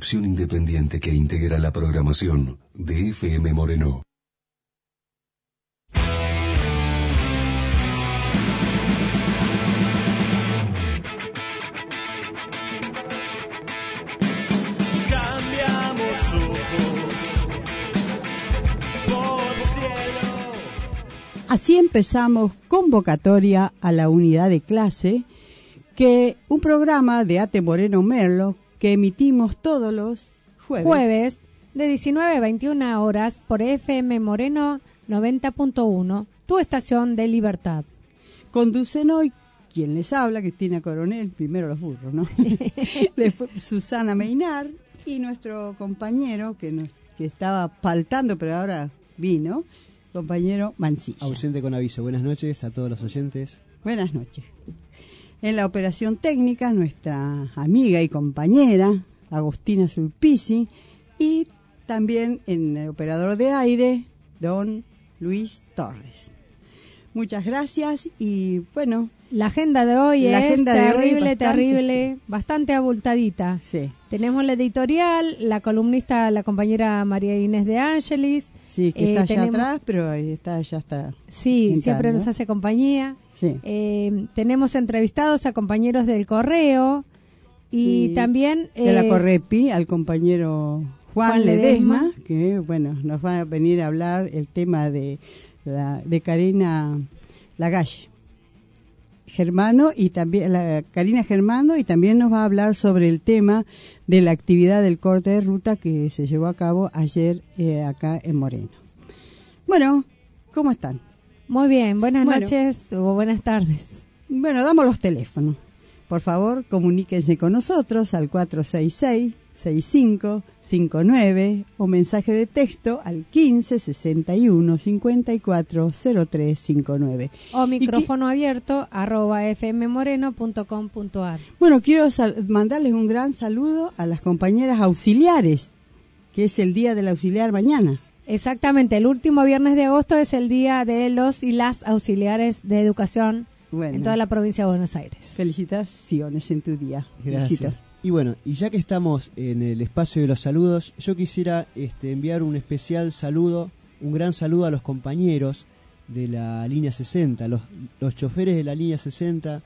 producción independiente que integra la programación de FM Moreno. Así empezamos Convocatoria a la Unidad de Clase, que un programa de AT Moreno Merlo que emitimos todos los jueves de 19 a 21 horas por FM Moreno 90.1, tu estación de libertad. Conducen hoy quien les habla, Cristina Coronel, primero los burros, ¿no? Después Susana Meinar y nuestro compañero que estaba faltando, pero ahora vino, compañero Mancilla. Ausente con aviso. Buenas noches a todos los oyentes. Buenas noches. En la operación técnica, nuestra amiga y compañera Agustina Sulpici, y también en el operador de aire, don Luis Torres. Muchas gracias y bueno... La agenda de hoy es terrible, bastante abultadita. Sí. Tenemos la editorial, la columnista, la compañera María Inés de Ángelis. Sí, que está allá atrás, pero ahí está, ya está. Sí, entrando. Siempre nos hace compañía. Sí. Tenemos entrevistados a compañeros del Correo y también... de la Correpi, al compañero Juan Ledesma, que bueno, nos va a venir a hablar el tema de Karina Lagalle. Germano y también Karina Germano, y también nos va a hablar sobre el tema de la actividad del corte de ruta que se llevó a cabo ayer acá en Moreno. Bueno, ¿cómo están? Muy bien, buenas noches o buenas tardes. Bueno, damos los teléfonos. Por favor, comuníquense con nosotros al 466-6559 o mensaje de texto al 1561-540359. O micrófono abierto @fmmoreno.com.ar. Bueno, quiero mandarles un gran saludo a las compañeras auxiliares, que es el Día del Auxiliar mañana. Exactamente, el último viernes de agosto es el Día de los y las auxiliares de educación en toda la provincia de Buenos Aires. Felicitaciones en tu día. Gracias. Felicitas. Y bueno, y ya que estamos en el espacio de los saludos, yo quisiera enviar un especial saludo, un gran saludo a los compañeros de la línea 60, los choferes de la línea 60,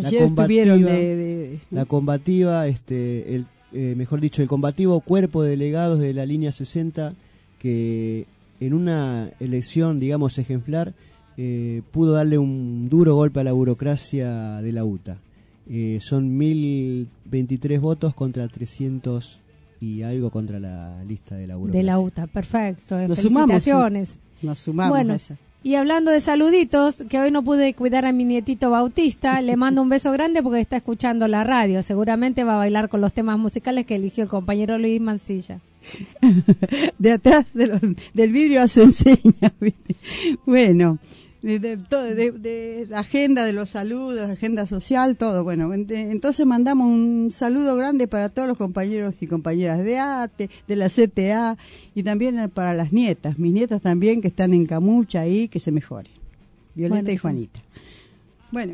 la combativa, mejor dicho, el combativo cuerpo de delegados de la línea 60, que en una elección, digamos, ejemplar, pudo darle un duro golpe a la burocracia de la UTA. Son 1023 votos contra 300 y algo contra la lista de la burocracia. De la UTA, perfecto. Felicitaciones. Nos sumamos bueno, a esa. Y hablando de saluditos, que hoy no pude cuidar a mi nietito Bautista, le mando un beso grande porque está escuchando la radio. Seguramente va a bailar con los temas musicales que eligió el compañero Luis Mancilla. De atrás del vidrio hace enseña. Bueno, de la agenda de los saludos, la agenda social, todo. Bueno, entonces mandamos un saludo grande para todos los compañeros y compañeras de ATE, de la CTA, y también para las nietas, mis nietas también que están en Camucha ahí, que se mejoren. Violeta y Juanita. Bueno.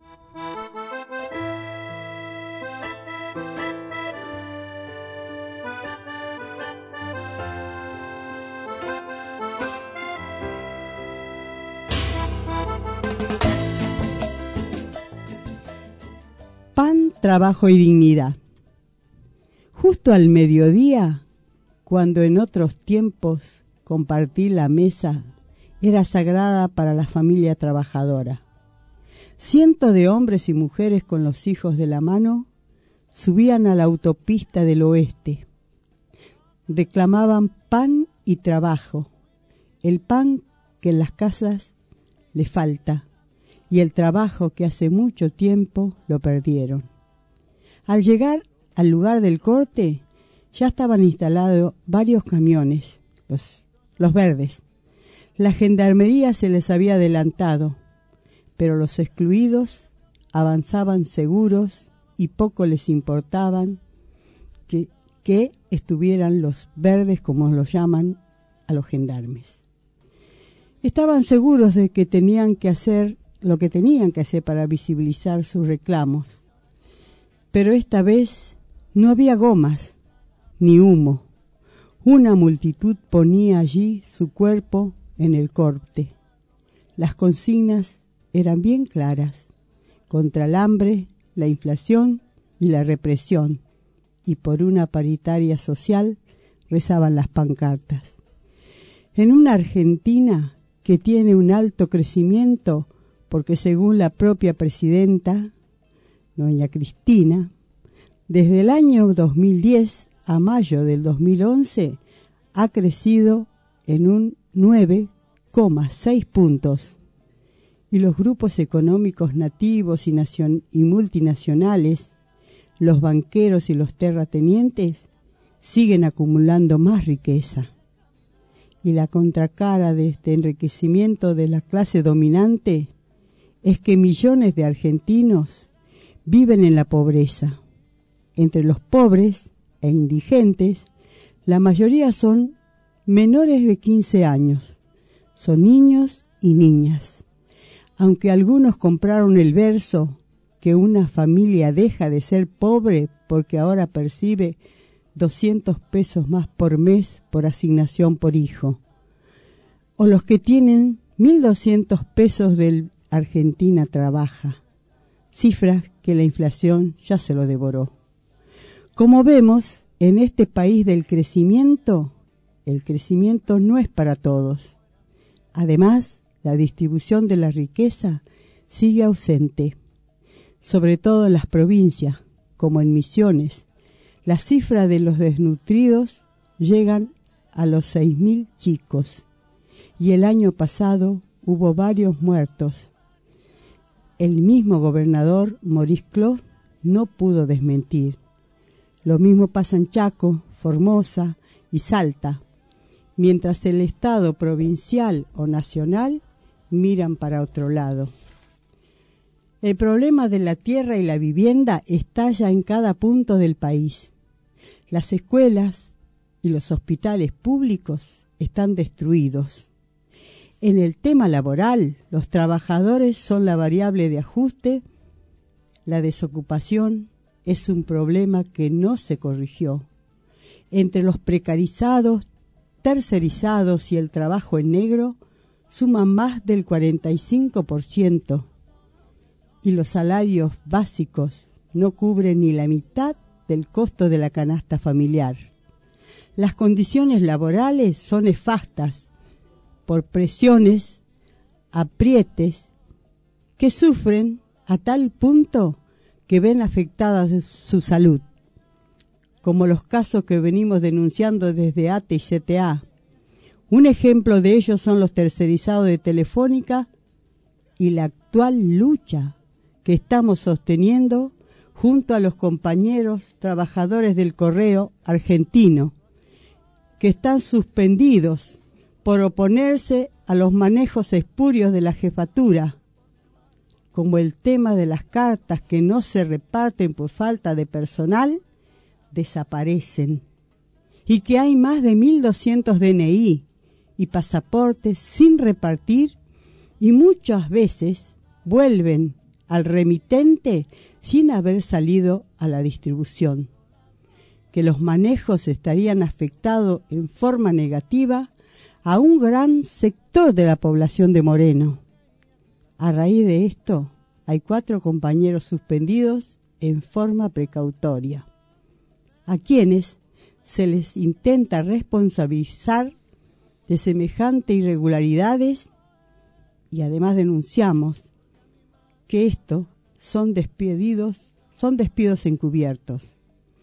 Pan, trabajo y dignidad. Justo al mediodía, cuando en otros tiempos compartir la mesa era sagrada para la familia trabajadora, cientos de hombres y mujeres con los hijos de la mano subían a la autopista del oeste. Reclamaban pan y trabajo, el pan que en las casas le falta, y el trabajo que hace mucho tiempo lo perdieron. Al llegar al lugar del corte, ya estaban instalados varios camiones, los verdes. La gendarmería se les había adelantado, pero los excluidos avanzaban seguros y poco les importaban que estuvieran los verdes, como los llaman a los gendarmes. Estaban seguros de que tenían que hacer lo que tenían que hacer para visibilizar sus reclamos. Pero esta vez no había gomas, ni humo. Una multitud ponía allí su cuerpo en el corte. Las consignas eran bien claras: contra el hambre, la inflación y la represión, y por una paritaria social rezaban las pancartas. En una Argentina que tiene un alto crecimiento, porque según la propia presidenta, doña Cristina, desde el año 2010 a mayo del 2011 ha crecido en un 9,6 puntos. Y los grupos económicos nativos y multinacionales, los banqueros y los terratenientes, siguen acumulando más riqueza. Y la contracara de este enriquecimiento de la clase dominante es que millones de argentinos viven en la pobreza. Entre los pobres e indigentes, la mayoría son menores de 15 años, son niños y niñas. Aunque algunos compraron el verso que una familia deja de ser pobre porque ahora percibe 200 pesos más por mes por asignación por hijo. O los que tienen 1.200 pesos del Argentina Trabaja, cifras que la inflación ya se lo devoró. Como vemos, en este país del crecimiento, el crecimiento no es para todos. Además, la distribución de la riqueza sigue ausente, sobre todo en las provincias, como en Misiones. La cifra de los desnutridos llegan a los 6.000 chicos, y el año pasado hubo varios muertos. El mismo gobernador Maurice Clos no pudo desmentir. Lo mismo pasa en Chaco, Formosa y Salta, mientras el Estado provincial o nacional miran para otro lado. El problema de la tierra y la vivienda estalla en cada punto del país. Las escuelas y los hospitales públicos están destruidos. En el tema laboral, los trabajadores son la variable de ajuste. La desocupación es un problema que no se corrigió. Entre los precarizados, tercerizados y el trabajo en negro, suman más del 45%. Y los salarios básicos no cubren ni la mitad del costo de la canasta familiar. Las condiciones laborales son nefastas por presiones, aprietes, que sufren a tal punto que ven afectada su salud, como los casos que venimos denunciando desde ATE y CTA. Un ejemplo de ello son los tercerizados de Telefónica y la actual lucha que estamos sosteniendo junto a los compañeros trabajadores del correo argentino, que están suspendidos por oponerse a los manejos espurios de la jefatura, como el tema de las cartas que no se reparten por falta de personal, desaparecen, y que hay más de 1.200 DNI y pasaportes sin repartir, y muchas veces vuelven al remitente sin haber salido a la distribución. Que los manejos estarían afectados en forma negativa a un gran sector de la población de Moreno. A raíz de esto, hay 4 compañeros suspendidos en forma precautoria, a quienes se les intenta responsabilizar de semejantes irregularidades, y además denunciamos que estos son despidos encubiertos.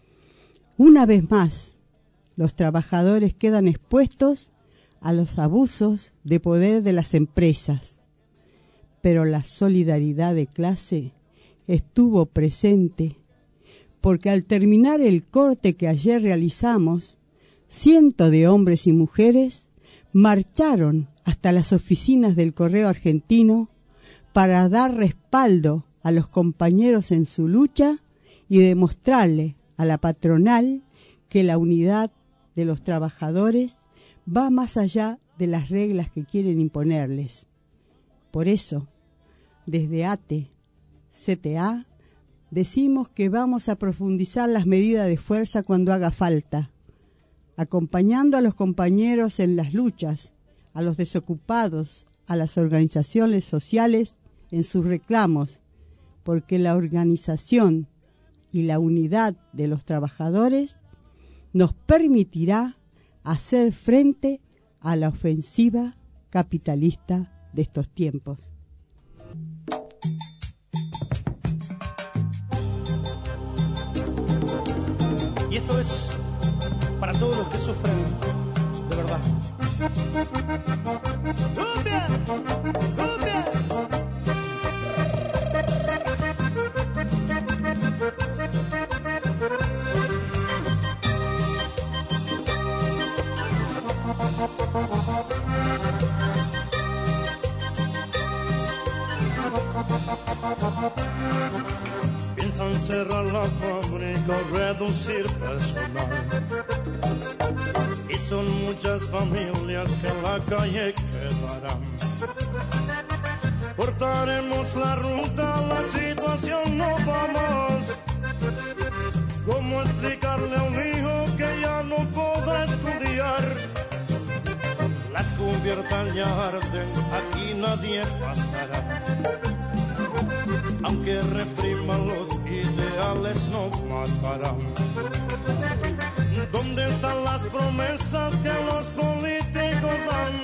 Una vez más, los trabajadores quedan expuestos a los abusos de poder de las empresas, pero la solidaridad de clase estuvo presente, porque al terminar el corte que ayer realizamos, cientos de hombres y mujeres marcharon hasta las oficinas del Correo Argentino para dar respaldo a los compañeros en su lucha y demostrarle a la patronal que la unidad de los trabajadores va más allá de las reglas que quieren imponerles. Por eso, desde ATE, CTA, decimos que vamos a profundizar las medidas de fuerza cuando haga falta, acompañando a los compañeros en las luchas, a los desocupados, a las organizaciones sociales en sus reclamos, porque la organización y la unidad de los trabajadores nos permitirá hacer frente a la ofensiva capitalista de estos tiempos. Y esto es para todos los que sufren de verdad. ¡Cumbia! ¡Cumbia! Piensan cerrar la fábrica, reducir personal, y son muchas familias que en la calle quedarán. Cortaremos la ruta, la situación no va más. ¿Cómo explicarle a un hijo que ya no podrá estudiar? Las cubiertas ya arden, aquí nadie pasará. Aunque repriman los ideales, no matarán. ¿Dónde están las promesas que los políticos dan?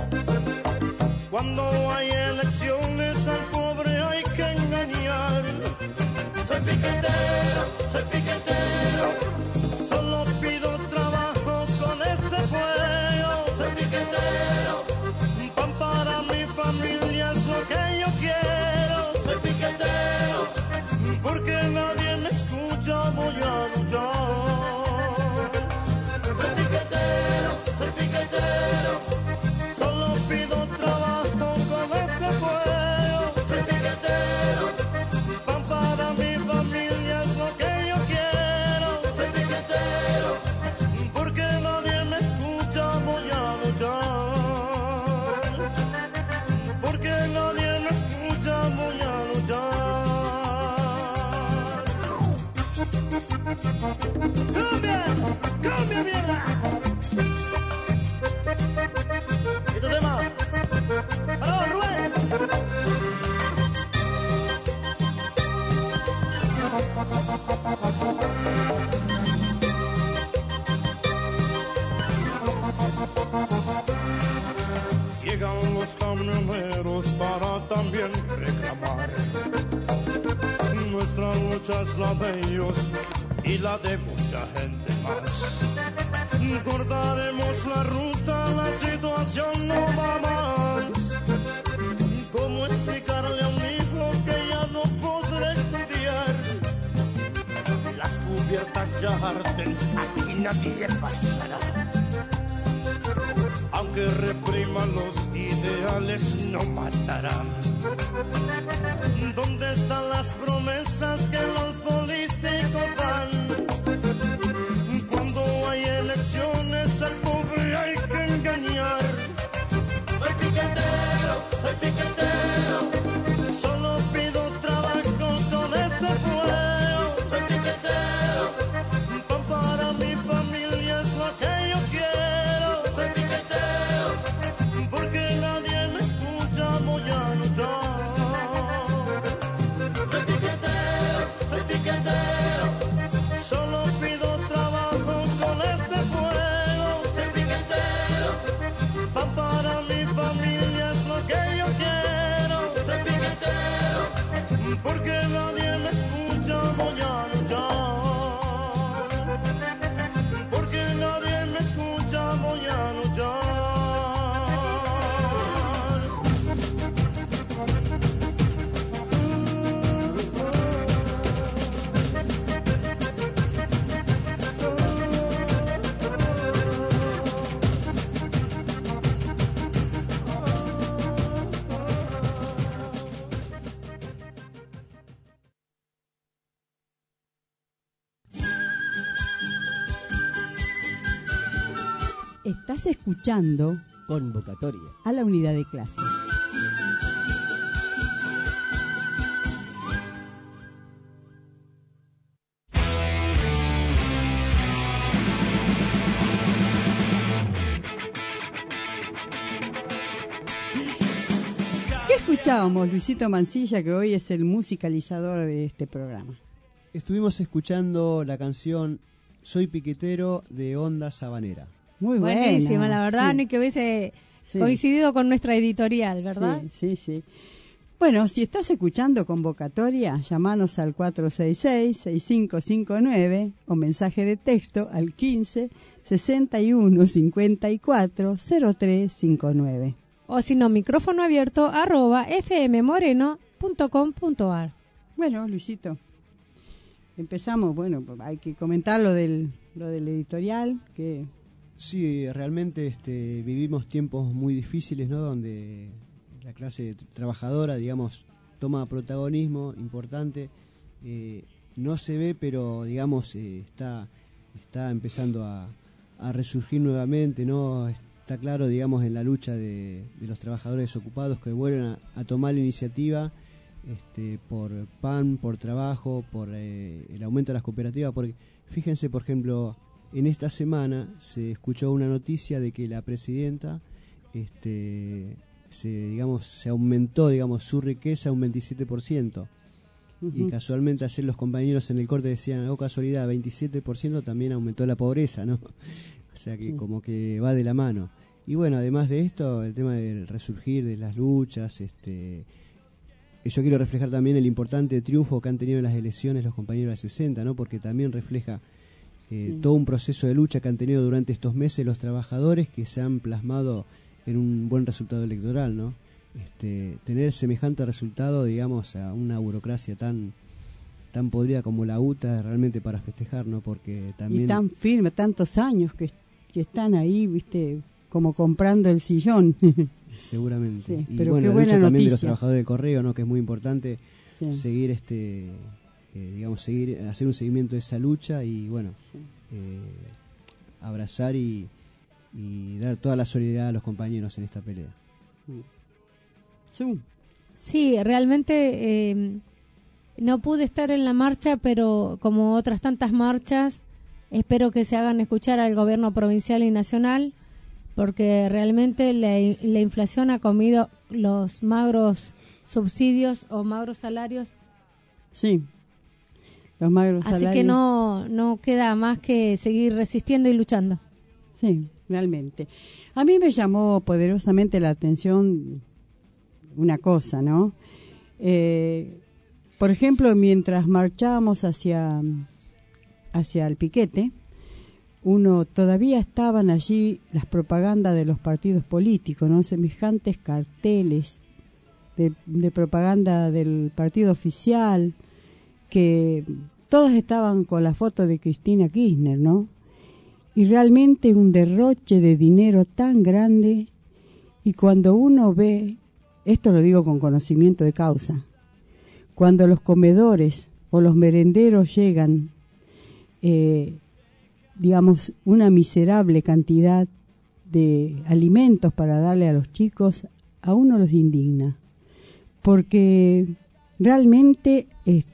Cuando hay elecciones al pobre hay que engañar. Soy piquetero, solo pido trabajo con este fuego. Soy piquetero, pan para mi familia es lo que yo quiero. Soy piquetero, porque nadie me escucha, voy a luchar. Soy piquetero, solo pido trabajo con este fuego. Soy piquetero, pan para mi familia es lo que yo quiero. Soy piquetero, porque nadie me escucha, voy a luchar. Porque nadie me escucha, voy a luchar. ¡Cambia! ¡Cambia, mierda! ¿Y tu tema? ¡Aló, Rubén! Llegan los camioneros para también reclamar. Nuestra lucha es la de ellos y la de mucha gente más. Cortaremos la ruta, la situación no va más. ¿Cómo explicarle a un hijo que ya no podrá estudiar? Las cubiertas ya arden, aquí nadie pasará. Aunque repriman los ideales, no matarán. ¿Dónde están las promesas que los políticos dan? Cuando hay elecciones al pobre hay que engañar. Soy piquetero, solo pido trabajo con este fuego. Soy piquetero, pan para mi familia es lo que yo quiero. Soy piquetero, porque nadie me escucha, voy a luchar. Soy piquetero, solo pido trabajo con este fuego. Soy piquetero, pan para mi familia es lo que yo quiero. Soy piquetero, porque nadie me escucha, voy a luchar. Porque nadie me escucha, voy a luchar. Estás escuchando Convocatoria. a la unidad de clase. escuchábamos? Luisito Mancilla, que hoy es el musicalizador de este programa. Estuvimos escuchando la canción Soy Piquetero de Onda Sabanera. Muy buena. Buenísima, la verdad, Sí. ni que hubiese Sí. coincidido con nuestra editorial, ¿verdad? Sí, sí, sí. Bueno, si estás escuchando convocatoria, llamanos al 466-6559 o mensaje de texto al 15-61-54-0359. O si no, micrófono abierto @fmmoreno.com.ar. Bueno, Luisito, empezamos. Bueno, hay que comentar lo del editorial, que Sí, realmente vivimos tiempos muy difíciles, ¿no? Donde la clase trabajadora, digamos, toma protagonismo importante. No se ve, pero digamos está empezando a resurgir nuevamente, ¿no? Está claro, digamos, en la lucha de los trabajadores ocupados que vuelven a tomar la iniciativa por pan, por trabajo, por el aumento de las cooperativas. Porque fíjense, por ejemplo, en esta semana se escuchó una noticia de que la presidenta se aumentó, digamos, su riqueza un 27%. Y casualmente ayer los compañeros en el corte decían, oh casualidad, 27% también aumentó la pobreza, ¿no? O sea que como que va de la mano. Y bueno, además de esto, el tema del resurgir de las luchas, yo quiero reflejar también el importante triunfo que han tenido en las elecciones los compañeros de 60, ¿no? Porque también refleja todo un proceso de lucha que han tenido durante estos meses los trabajadores, que se han plasmado en un buen resultado electoral, ¿no? Tener semejante resultado, digamos, a una burocracia tan podrida como la UTA, realmente para festejar, ¿no? Porque también... Y tan firme, tantos años que están ahí, viste, como comprando el sillón. Seguramente. Sí, y pero bueno, qué la buena lucha también de los noticia. trabajadores del correo, ¿no? Que es muy importante Sí. seguir hacer un seguimiento de esa lucha y bueno, abrazar y dar toda la solidaridad a los compañeros en esta pelea. Sí. Sí, realmente no pude estar en la marcha, pero como otras tantas marchas, espero que se hagan escuchar al gobierno provincial y nacional, porque realmente la inflación ha comido los magros subsidios o magros salarios. Sí. Los magros Así salarios. que no queda más que seguir resistiendo y luchando. Sí, realmente. A mí me llamó poderosamente la atención una cosa, ¿no? Por ejemplo, mientras marchábamos hacia el piquete, todavía estaban allí las propagandas de los partidos políticos, ¿no? Semejantes carteles de propaganda del partido oficial, que todos estaban con la foto de Cristina Kirchner, ¿no? Y realmente un derroche de dinero tan grande, y cuando uno ve, esto lo digo con conocimiento de causa, cuando los comedores o los merenderos llegan, digamos, una miserable cantidad de alimentos para darle a los chicos, a uno los indigna, porque realmente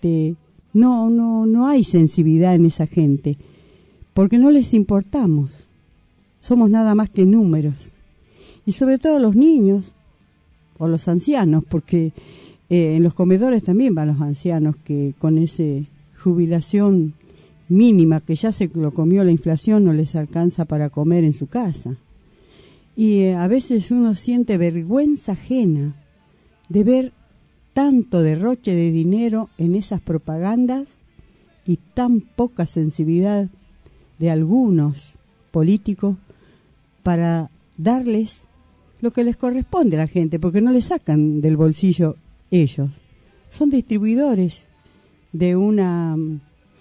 no hay sensibilidad en esa gente, porque no les importamos, somos nada más que números, y sobre todo los niños o los ancianos, porque en los comedores también van los ancianos que con esa jubilación mínima que ya se lo comió la inflación no les alcanza para comer en su casa. Y a veces uno siente vergüenza ajena de ver tanto derroche de dinero en esas propagandas y tan poca sensibilidad de algunos políticos para darles lo que les corresponde a la gente, porque no le sacan del bolsillo ellos. Son distribuidores de un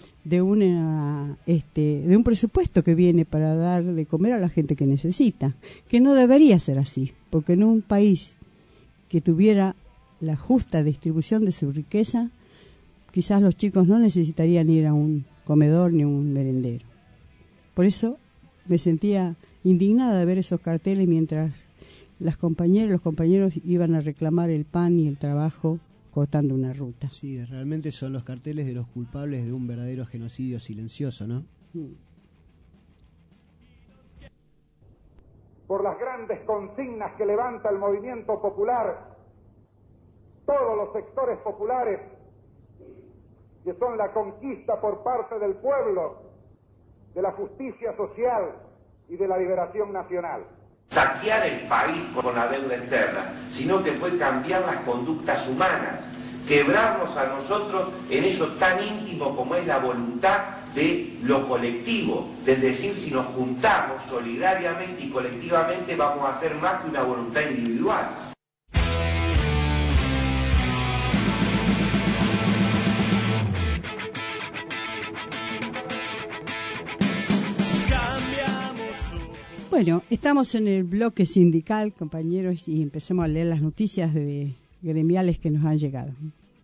presupuesto que viene para dar de comer a la gente que necesita, que no debería ser así, porque en un país que tuviera la justa distribución de su riqueza, quizás los chicos no necesitarían ir a un comedor ni a un merendero. Por eso me sentía indignada de ver esos carteles mientras las compañeras y los compañeros iban a reclamar el pan y el trabajo cortando una ruta. Sí, realmente son los carteles de los culpables de un verdadero genocidio silencioso, ¿no? Por las grandes consignas que levanta el movimiento popular, todos los sectores populares, que son la conquista por parte del pueblo de la justicia social y de la liberación nacional. Saquear el país con la deuda externa, sino que fue cambiar las conductas humanas, quebrarnos a nosotros en eso tan íntimo como es la voluntad de lo colectivo, es decir, si nos juntamos solidariamente y colectivamente vamos a hacer más que una voluntad individual. Bueno, estamos en el bloque sindical, compañeros, y empecemos a leer las noticias gremiales que nos han llegado.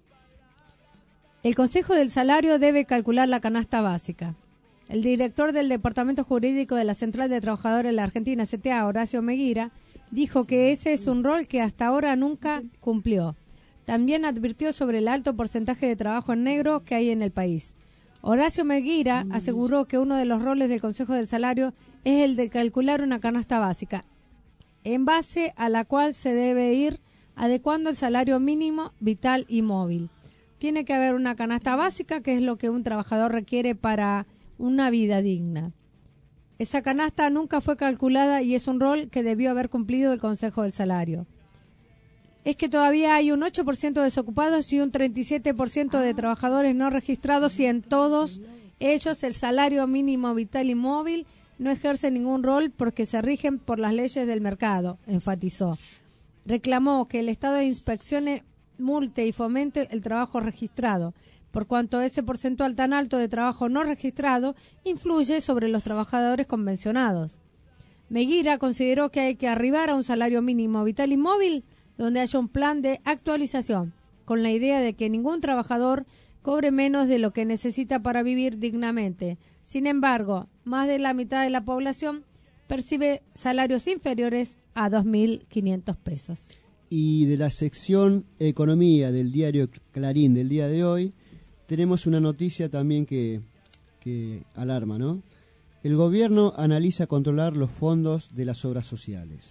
El Consejo del Salario debe calcular la canasta básica. El director del Departamento Jurídico de la Central de Trabajadores de la Argentina, CTA, Horacio Meguira, dijo que ese es un rol que hasta ahora nunca cumplió. También advirtió sobre el alto porcentaje de trabajo en negro que hay en el país. Horacio Meguira aseguró que uno de los roles del Consejo del Salario es el de calcular una canasta básica, en base a la cual se debe ir adecuando el salario mínimo, vital y móvil. Tiene que haber una canasta básica, que es lo que un trabajador requiere para una vida digna. Esa canasta nunca fue calculada y es un rol que debió haber cumplido el Consejo del Salario. Es que todavía hay un 8% de desocupados y un 37% de trabajadores no registrados, y en todos ellos el salario mínimo vital y móvil no ejerce ningún rol porque se rigen por las leyes del mercado, enfatizó. Reclamó que el Estado inspeccione, multe y fomente el trabajo registrado, por cuanto ese porcentual tan alto de trabajo no registrado influye sobre los trabajadores convencionados. Meguira consideró que hay que arribar a un salario mínimo vital y móvil donde haya un plan de actualización, con la idea de que ningún trabajador cobre menos de lo que necesita para vivir dignamente. Sin embargo, más de la mitad de la población percibe salarios inferiores a 2.500 pesos. Y de la sección Economía del diario Clarín del día de hoy, tenemos una noticia también que alarma, ¿no? El gobierno analiza controlar los fondos de las obras sociales.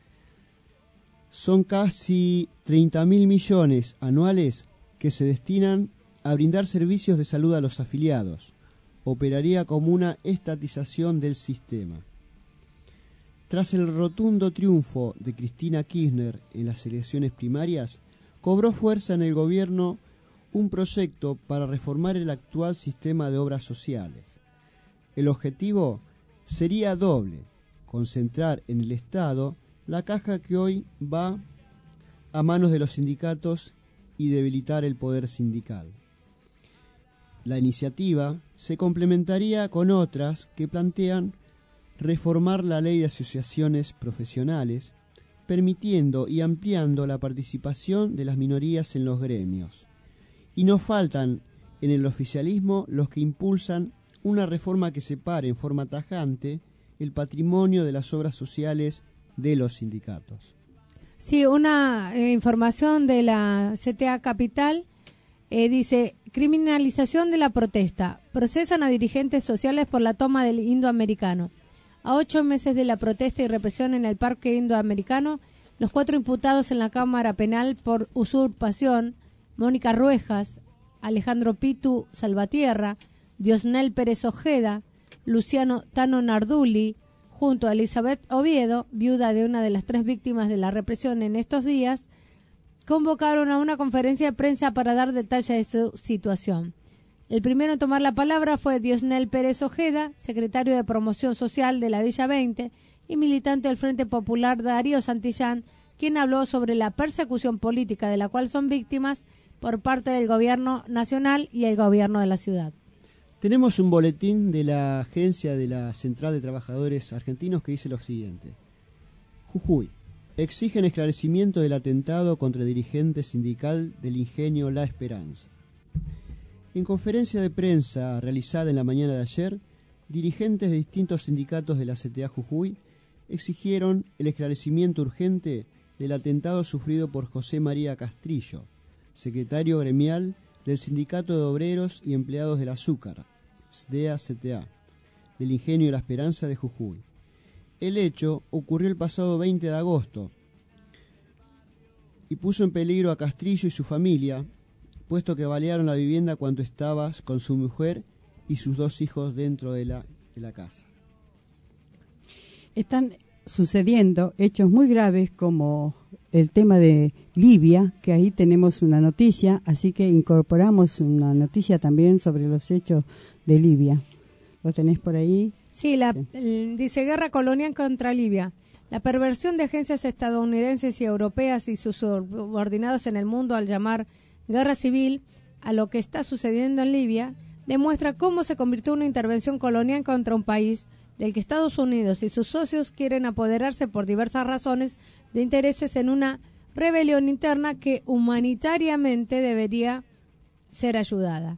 Son casi 30.000 millones anuales que se destinan a brindar servicios de salud a los afiliados. Operaría como una estatización del sistema. Tras el rotundo triunfo de Cristina Kirchner en las elecciones primarias, cobró fuerza en el gobierno un proyecto para reformar el actual sistema de obras sociales. El objetivo sería doble: concentrar en el Estado la caja que hoy va a manos de los sindicatos y debilitar el poder sindical. La iniciativa se complementaría con otras que plantean reformar la ley de asociaciones profesionales, permitiendo y ampliando la participación de las minorías en los gremios. Y no faltan en el oficialismo los que impulsan una reforma que separe en forma tajante el patrimonio de las obras sociales de los sindicatos. Sí, una información de la CTA Capital dice: criminalización de la protesta. Procesan a dirigentes sociales por la toma del Indoamericano. A 8 meses de la protesta y represión en el Parque Indoamericano, los 4 imputados en la Cámara Penal por usurpación, Mónica Ruejas, Alejandro Pitu Salvatierra, Diosnel Pérez Ojeda, Luciano Tano Nardulli, junto a Elizabeth Oviedo, viuda de una de las 3 víctimas de la represión en estos días, convocaron a una conferencia de prensa para dar detalles de su situación. El primero en tomar la palabra fue Diosnel Pérez Ojeda, secretario de Promoción Social de la Villa 20 y militante del Frente Popular Darío Santillán, quien habló sobre la persecución política de la cual son víctimas por parte del gobierno nacional y el gobierno de la ciudad. Tenemos un boletín de la agencia de la Central de Trabajadores Argentinos que dice lo siguiente. Jujuy. Exigen esclarecimiento del atentado contra el dirigente sindical del Ingenio La Esperanza. En conferencia de prensa realizada en la mañana de ayer, dirigentes de distintos sindicatos de la CTA Jujuy exigieron el esclarecimiento urgente del atentado sufrido por José María Castrillo, secretario gremial del Sindicato de Obreros y Empleados del Azúcar, SDEA-CTA, del Ingenio La Esperanza de Jujuy. El hecho ocurrió el pasado 20 de agosto. y puso en peligro a Castrillo y su familia, puesto que balearon la vivienda cuando estaba con su mujer y sus 2 hijos dentro de la casa. Están sucediendo hechos muy graves como el tema de Libia, que ahí tenemos una noticia, así que incorporamos una noticia también sobre los hechos de Libia. ¿Lo tenés por ahí? Sí, dice guerra colonial contra Libia. La perversión de agencias estadounidenses y europeas y sus subordinados en el mundo al llamar guerra civil a lo que está sucediendo en Libia demuestra cómo se convirtió una intervención colonial contra un país del que Estados Unidos y sus socios quieren apoderarse por diversas razones de intereses en una rebelión interna que humanitariamente debería ser ayudada.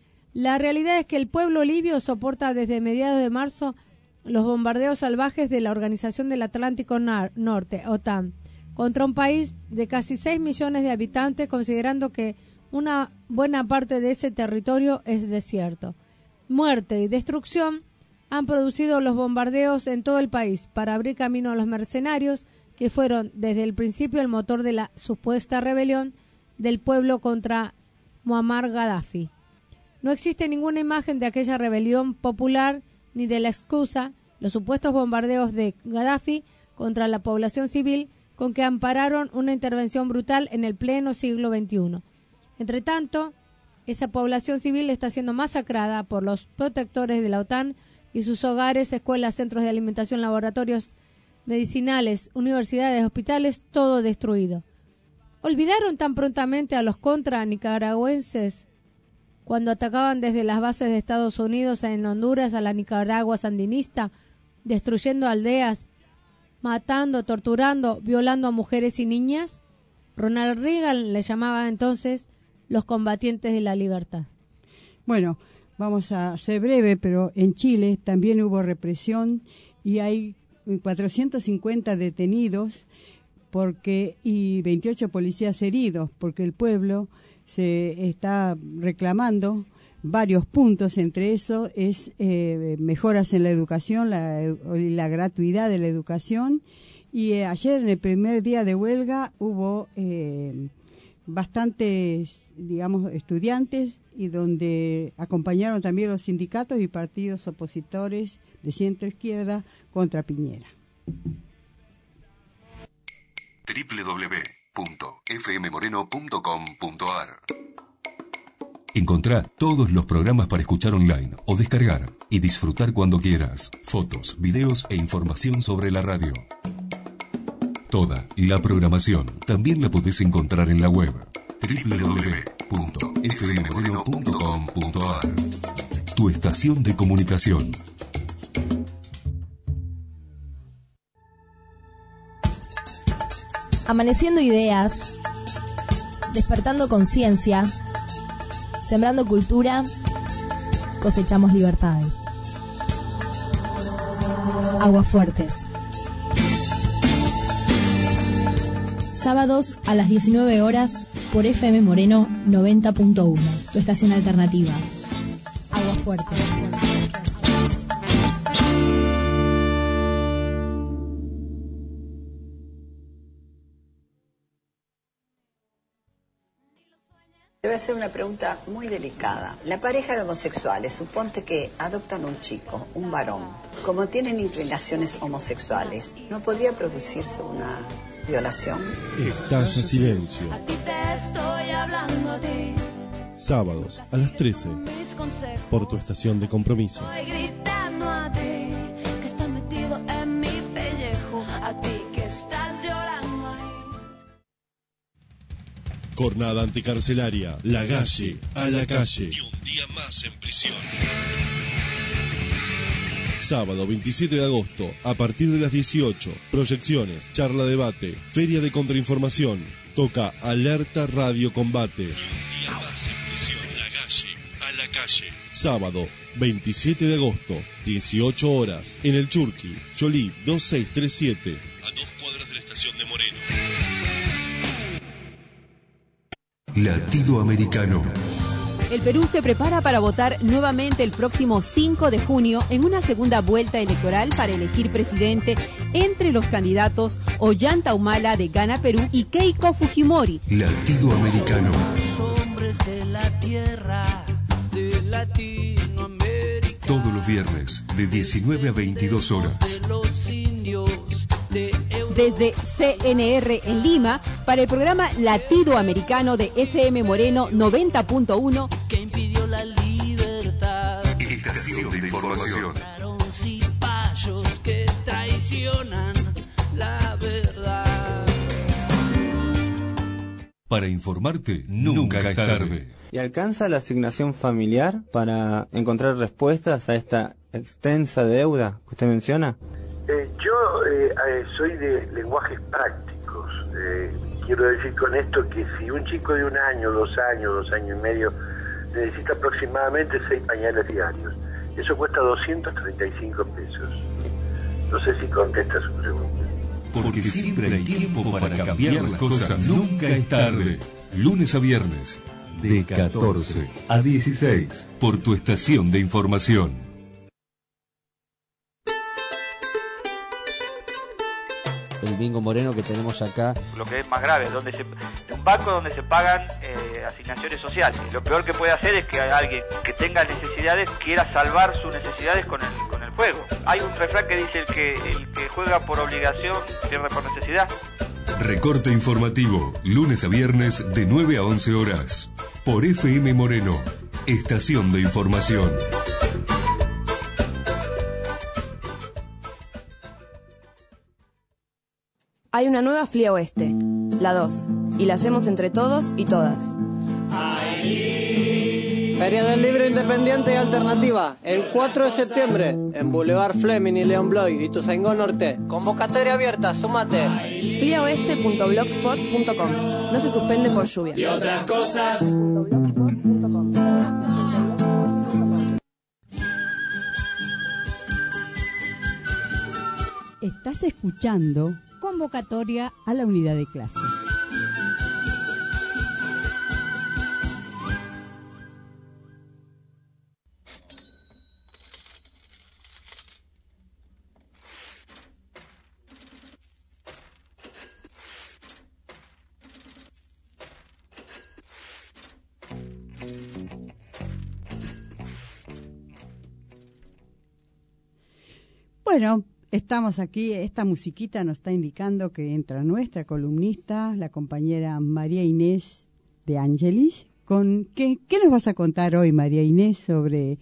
La realidad es que el pueblo libio soporta desde mediados de marzo los bombardeos salvajes de la Organización del Atlántico Norte, OTAN, contra un país de casi 6 millones de habitantes, considerando que una buena parte de ese territorio es desierto. Muerte y destrucción han producido los bombardeos en todo el país para abrir camino a los mercenarios que fueron desde el principio el motor de la supuesta rebelión del pueblo contra Muammar Gaddafi. No existe ninguna imagen de aquella rebelión popular ni de la excusa, los supuestos bombardeos de Gaddafi contra la población civil con que ampararon una intervención brutal en el pleno siglo XXI. Entre tanto, esa población civil está siendo masacrada por los protectores de la OTAN y sus hogares, escuelas, centros de alimentación, laboratorios medicinales, universidades, hospitales, todo destruido. ¿Olvidaron tan prontamente a los contra-nicaragüenses cuando atacaban desde las bases de Estados Unidos en Honduras a la Nicaragua sandinista, destruyendo aldeas, matando, torturando, violando a mujeres y niñas? Ronald Reagan le llamaba entonces los combatientes de la libertad. Bueno, vamos a ser breve, pero en Chile también hubo represión y hay 450 detenidos y 28 policías heridos, porque el pueblo se está reclamando varios puntos, entre eso es mejoras en la educación, la gratuidad de la educación, y ayer en el primer día de huelga hubo bastantes, estudiantes, y donde acompañaron también los sindicatos y partidos opositores de centro izquierda contra Piñera. www.fmmoreno.com.ar. Encontrá todos los programas para escuchar online o descargar y disfrutar cuando quieras. Fotos, videos e información sobre la radio. Toda la programación también la podés encontrar en la web www.fmmoreno.com.ar. Tu estación de comunicación. Amaneciendo ideas, despertando conciencia, sembrando cultura, cosechamos libertades. Aguafuertes. Sábados a las 19 horas por FM Moreno 90.1, tu estación alternativa. Aguafuertes. Te voy a hacer una pregunta muy delicada. La pareja de homosexuales, suponte que adoptan un chico, un varón. Como tienen inclinaciones homosexuales, ¿no podría producirse una violación? Estalla silencio. A ti te estoy hablando a ti. Sábados a las 13. Por tu estación de compromiso. Estoy gritando a ti que estás metido en mi pellejo. A ti que estás llorando ahí. Jornada anticarcelaria. La Galle a la calle. Y un día más en prisión. Sábado 27 de agosto, a partir de las 18, proyecciones, charla debate, feria de contrainformación, toca Alerta Radio Combate. Y un día más en prisión, La Galle, a la calle. Sábado 27 de agosto, 18 horas, en el Churqui, Jolí 2637, a 2 cuadras de la estación de Moreno. Latido Americano. El Perú se prepara para votar nuevamente el próximo 5 de junio en una segunda vuelta electoral para elegir presidente entre los candidatos Ollanta Humala de Gana Perú y Keiko Fujimori. Latido Americano. Hombres de la tierra de Latinoamérica. Todos los viernes, de 19 a 22 horas. Los indios de Desde CNR en Lima, para el programa Latido Americano de FM Moreno 90.1. Que impidió la libertad. Estación de información. Y payos que traicionan la verdad. Para informarte, nunca es tarde. ¿Y alcanza la asignación familiar para encontrar respuestas a esta extensa deuda que usted menciona? Yo soy de lenguajes prácticos. Quiero decir con esto que si un chico de 1 año, 2 años, 2 años y medio necesita aproximadamente 6 pañales diarios, eso cuesta 235 pesos. No sé si contesta su pregunta. Porque siempre hay tiempo para cambiar las cosas. Nunca es tarde. Lunes a viernes, de 14 a 16, por tu estación de información. El bingo moreno que tenemos acá. Lo que es más grave, un banco donde se pagan asignaciones sociales. Lo peor que puede hacer es que alguien que tenga necesidades quiera salvar sus necesidades con el juego. Hay un refrán que dice el que juega por obligación pierde por necesidad. Recorte informativo, lunes a viernes de 9 a 11 horas. Por FM Moreno, estación de información. Hay una nueva FLIA Oeste, la 2, y la hacemos entre todos y todas. Feria del Libro Independiente y Alternativa, el 4 de septiembre, en Boulevard Fleming y León Bloy, Ituzaingó Norte. Convocatoria abierta, sumate. fliaoeste.blogspot.com. No se suspende por lluvia. Y otras cosas. Estás escuchando Convocatoria a la unidad de clase. Bueno, estamos aquí, esta musiquita nos está indicando que entra nuestra columnista, la compañera María Inés de Ángelis. ¿Qué nos vas a contar hoy, María Inés, sobre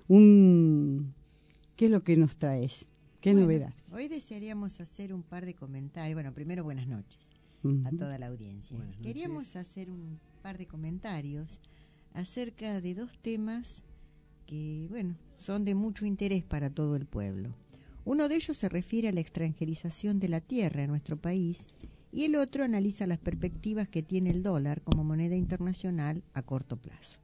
qué es lo que nos traes? ¿Qué novedad? Hoy desearíamos hacer un par de comentarios. Bueno, primero buenas noches a toda la audiencia. Queríamos hacer un par de comentarios acerca de 2 temas que, bueno, son de mucho interés para todo el pueblo. Uno de ellos se refiere a la extranjerización de la tierra en nuestro país y el otro analiza las perspectivas que tiene el dólar como moneda internacional a corto plazo.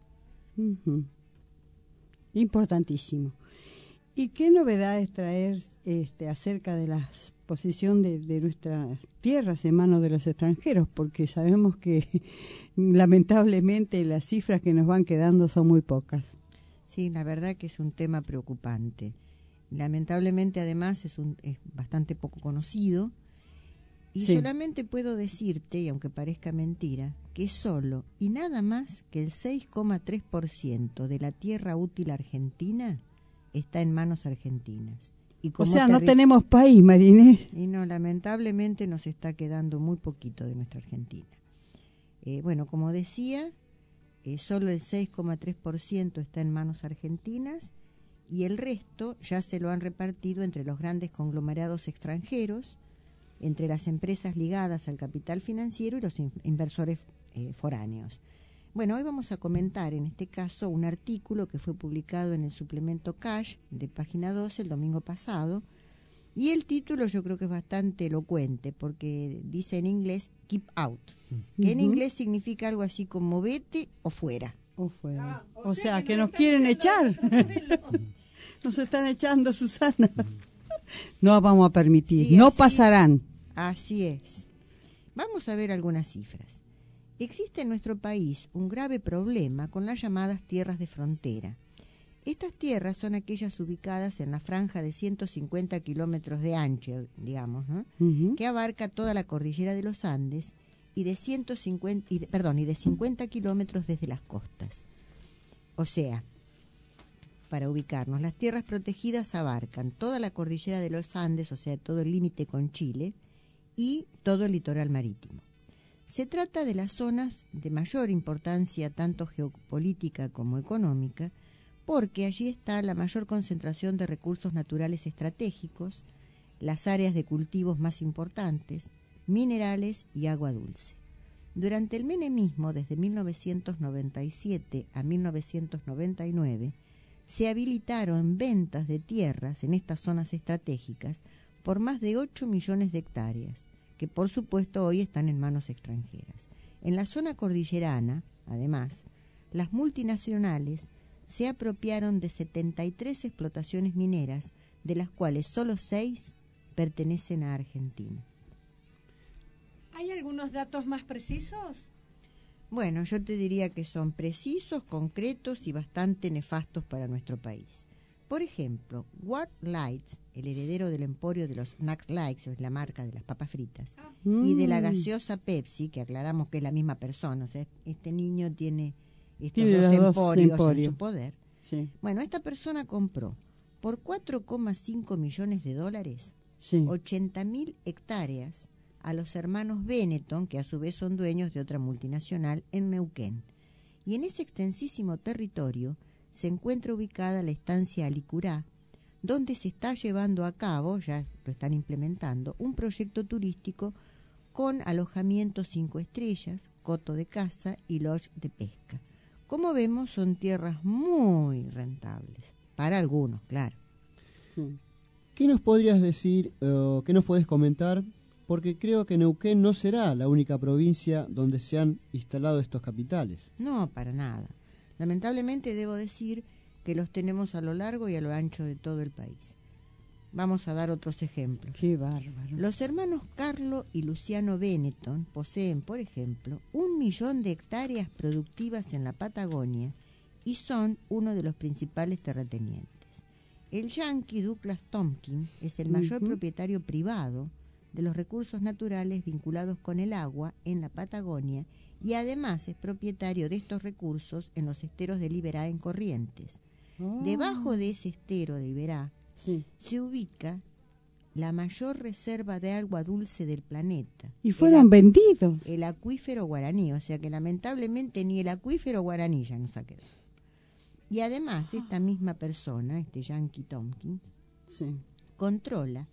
Importantísimo. ¿Y qué novedades traer acerca de la posición de nuestras tierras en manos de los extranjeros? Porque sabemos que lamentablemente las cifras que nos van quedando son muy pocas. Sí, la verdad que es un tema preocupante. Lamentablemente además es bastante poco conocido y solamente puedo decirte, y aunque parezca mentira, que solo y nada más que el 6,3% de la tierra útil argentina está en manos argentinas. Y como no tenemos país, Marinés. Y no, lamentablemente nos está quedando muy poquito de nuestra Argentina. Bueno, como decía, solo el 6,3% está en manos argentinas y el resto ya se lo han repartido entre los grandes conglomerados extranjeros, entre las empresas ligadas al capital financiero y los inversores foráneos. Bueno, hoy vamos a comentar en este caso un artículo que fue publicado en el suplemento Cash de página 12 el domingo pasado, y el título yo creo que es bastante elocuente porque dice en inglés keep out, que en inglés significa algo así como vete o fuera. O sea, que nos quieren echar. Nos están echando, Susana. No vamos a permitir, no pasarán. Así es. Vamos a ver algunas cifras. Existe en nuestro país un grave problema con las llamadas tierras de frontera. Estas tierras son aquellas ubicadas en la franja de 150 kilómetros de ancho, digamos, ¿no? Que abarca toda la cordillera de los Andes y de 50 kilómetros desde las costas. O sea, para ubicarnos, las tierras protegidas abarcan toda la cordillera de los Andes, o sea, todo el límite con Chile, y todo el litoral marítimo. Se trata de las zonas de mayor importancia, tanto geopolítica como económica, porque allí está la mayor concentración de recursos naturales estratégicos, las áreas de cultivos más importantes, minerales y agua dulce. Durante el menemismo, desde 1997 a 1999, se habilitaron ventas de tierras en estas zonas estratégicas por más de 8 millones de hectáreas, que por supuesto hoy están en manos extranjeras. En la zona cordillerana, además, las multinacionales se apropiaron de 73 explotaciones mineras, de las cuales solo 6 pertenecen a Argentina. ¿Hay algunos datos más precisos? Bueno, yo te diría que son precisos, concretos y bastante nefastos para nuestro país. Por ejemplo, Ward Lights, el heredero del emporio de los Nax Lights, es la marca de las papas fritas, y de la gaseosa Pepsi, que aclaramos que es la misma persona, o sea, este niño tiene estos dos emporios en su poder. Sí. Bueno, esta persona compró por $4,5 millones 80.000 hectáreas a los hermanos Benetton, que a su vez son dueños de otra multinacional, en Neuquén. Y en ese extensísimo territorio se encuentra ubicada la estancia Alicurá, donde se está llevando a cabo, ya lo están implementando, un proyecto turístico con alojamiento 5 estrellas, coto de caza y lodge de pesca. Como vemos, son tierras muy rentables, para algunos, claro. ¿Qué nos podrías decir, qué nos podés comentar? Porque creo que Neuquén no será la única provincia donde se han instalado estos capitales. No, para nada. Lamentablemente debo decir que los tenemos a lo largo y a lo ancho de todo el país. Vamos a dar otros ejemplos. ¡Qué bárbaro! Los hermanos Carlo y Luciano Benetton poseen, por ejemplo, 1 millón de hectáreas productivas en la Patagonia y son uno de los principales terratenientes. El yanqui Douglas Tompkins es el mayor propietario privado de los recursos naturales vinculados con el agua en la Patagonia y además es propietario de estos recursos en los esteros de Liberá en Corrientes. Debajo de ese estero de Liberá se ubica la mayor reserva de agua dulce del planeta. Y fueron vendidos. El acuífero guaraní, o sea que lamentablemente ni el acuífero guaraní ya nos ha quedado. Y además esta misma persona, este Yankee Tompkins, controla,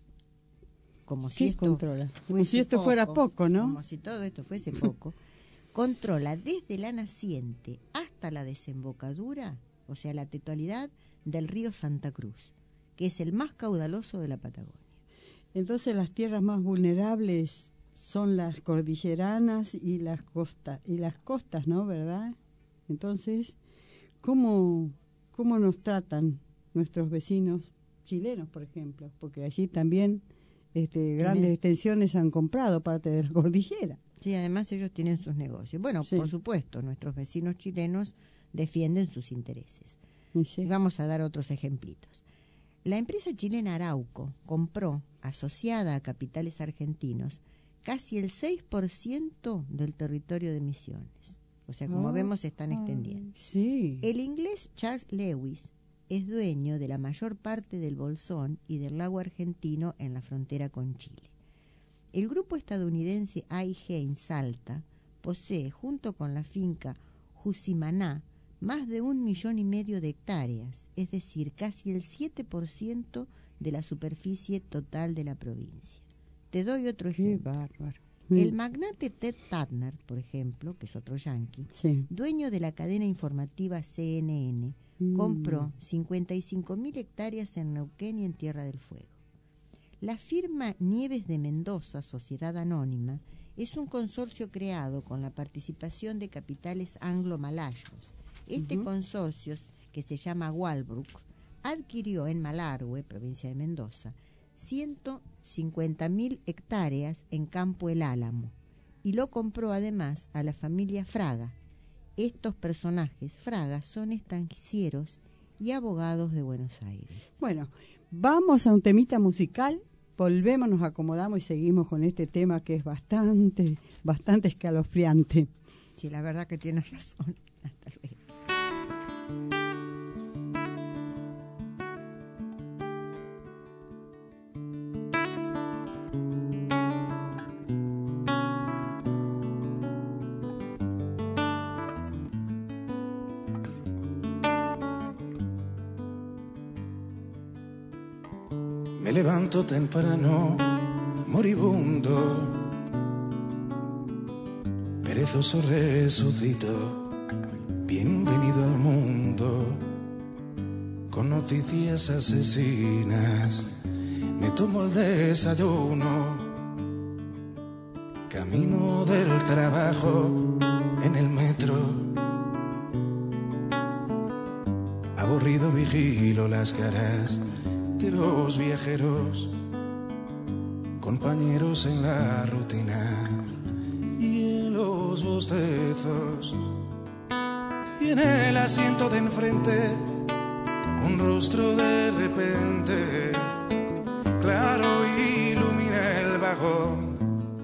como si esto fuera poco, ¿no? Como si todo esto fuese poco, controla desde la naciente hasta la desembocadura, o sea, la totalidad del río Santa Cruz, que es el más caudaloso de la Patagonia. Entonces las tierras más vulnerables son las cordilleranas y las costas, ¿no? ¿Verdad? Entonces, ¿cómo nos tratan nuestros vecinos chilenos, por ejemplo? Porque allí también grandes extensiones han comprado parte de la cordillera. Sí, además ellos tienen sus negocios. Bueno, por supuesto, nuestros vecinos chilenos defienden sus intereses. Y vamos a dar otros ejemplitos. La empresa chilena Arauco compró, asociada a capitales argentinos, casi el 6% del territorio de Misiones. O sea, como vemos, se están extendiendo. Sí. El inglés Charles Lewis es dueño de la mayor parte del Bolsón y del lago argentino en la frontera con Chile. El grupo estadounidense AIG en Salta posee, junto con la finca Jusimaná, más de 1,5 millones de hectáreas, es decir, casi el 7% de la superficie total de la provincia. Te doy otro ejemplo. Qué bárbaro. El magnate Ted Turner, por ejemplo, que es otro yanqui, dueño de la cadena informativa CNN, compró 55.000 hectáreas en Neuquén y en Tierra del Fuego. La firma Nieves de Mendoza, Sociedad Anónima, es un consorcio creado con la participación de capitales anglo-malayos. Este consorcio, que se llama Walbrook, adquirió en Malargüe, provincia de Mendoza, 150.000 hectáreas en Campo El Álamo y lo compró además a la familia Fraga. Estos personajes, Fraga, son estancieros y abogados de Buenos Aires. Bueno, vamos a un temita musical, volvemos, nos acomodamos y seguimos con este tema que es bastante escalofriante. Sí, la verdad que tienes razón. Hasta luego. Me levanto temprano, moribundo, perezoso resucito, bienvenido al mundo, con noticias asesinas, me tomo el desayuno, camino del trabajo en el metro, aburrido vigilo las caras de los viajeros, compañeros en la rutina y en los bostezos, y en el asiento de enfrente un rostro de repente claro ilumina el vagón.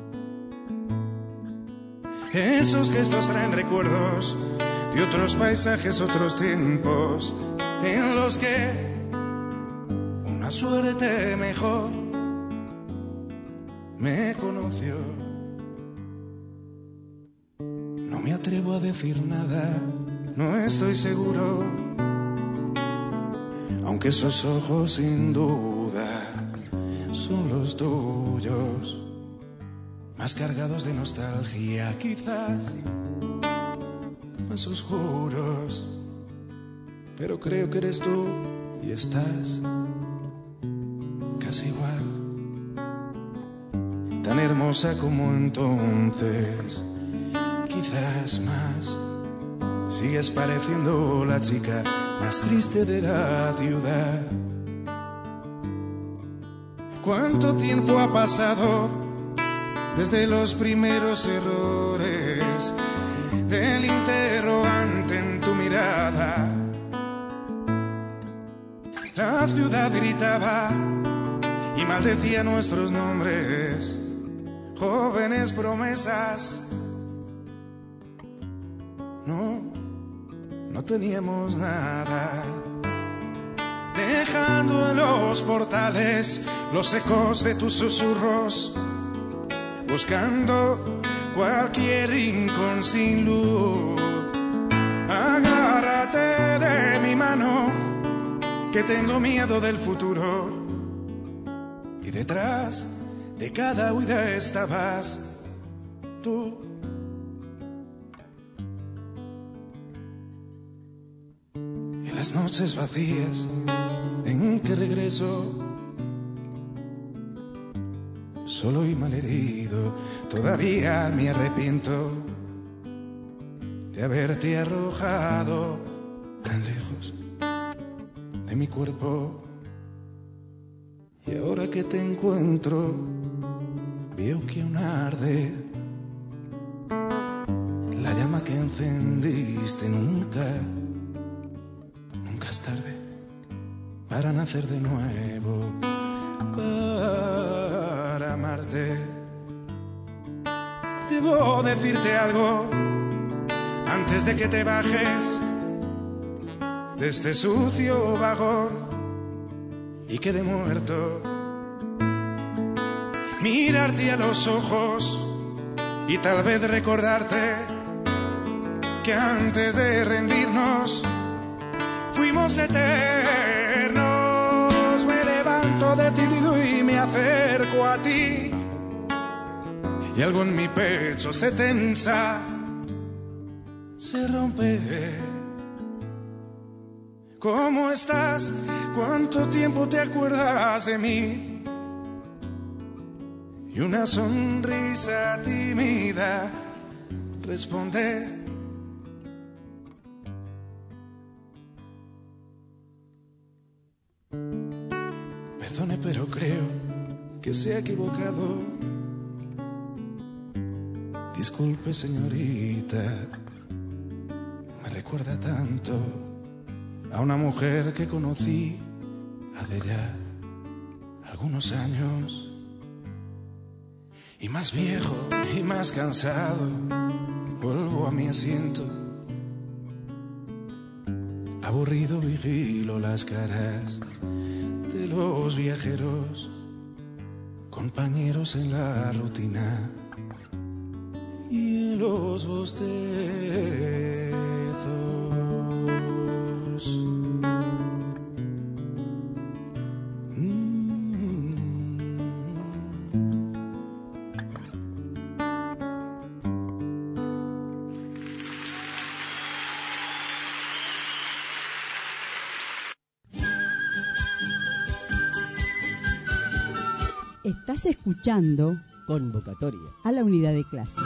Esos gestos traen recuerdos de otros paisajes, otros tiempos en los que una suerte mejor me conoció. No me atrevo a decir nada, no estoy seguro, aunque esos ojos sin duda son los tuyos, más cargados de nostalgia, quizás más oscuros, pero creo que eres tú y estás casi igual, tan hermosa como entonces, quizás más. Sigues pareciendo la chica más triste de la ciudad. ¿Cuánto tiempo ha pasado desde los primeros errores del interrogante en tu mirada? La ciudad gritaba y maldecía nuestros nombres, jóvenes promesas. No teníamos nada, dejando en los portales los ecos de tus susurros, buscando cualquier rincón sin luz. Agárrate de mi mano, que tengo miedo del futuro, y detrás de cada huida estabas tú. En las noches vacías en que regreso, solo y malherido, todavía me arrepiento de haberte arrojado tan lejos de mi cuerpo. Y ahora que te encuentro, veo que aún arde la llama que encendiste. Nunca es tarde para nacer de nuevo, para amarte. Debo decirte algo antes de que te bajes de este sucio vagón y quede muerto. Mirarte a los ojos y tal vez recordarte que antes de rendirnos fuimos eternos. Me levanto decidido y me acerco a ti, y algo en mi pecho se tensa, se rompe. ¿Cómo estás? ¿Cuánto tiempo te acuerdas de mí? Y una sonrisa tímida responde: perdone, pero creo que se ha equivocado. Disculpe, señorita, me recuerda tanto a una mujer que conocí hace ya algunos años. Y más viejo y más cansado, vuelvo a mi asiento. Aburrido vigilo las caras de los viajeros, compañeros en la rutina y en los bostezos. Estás escuchando Convocatoria a la unidad de clase.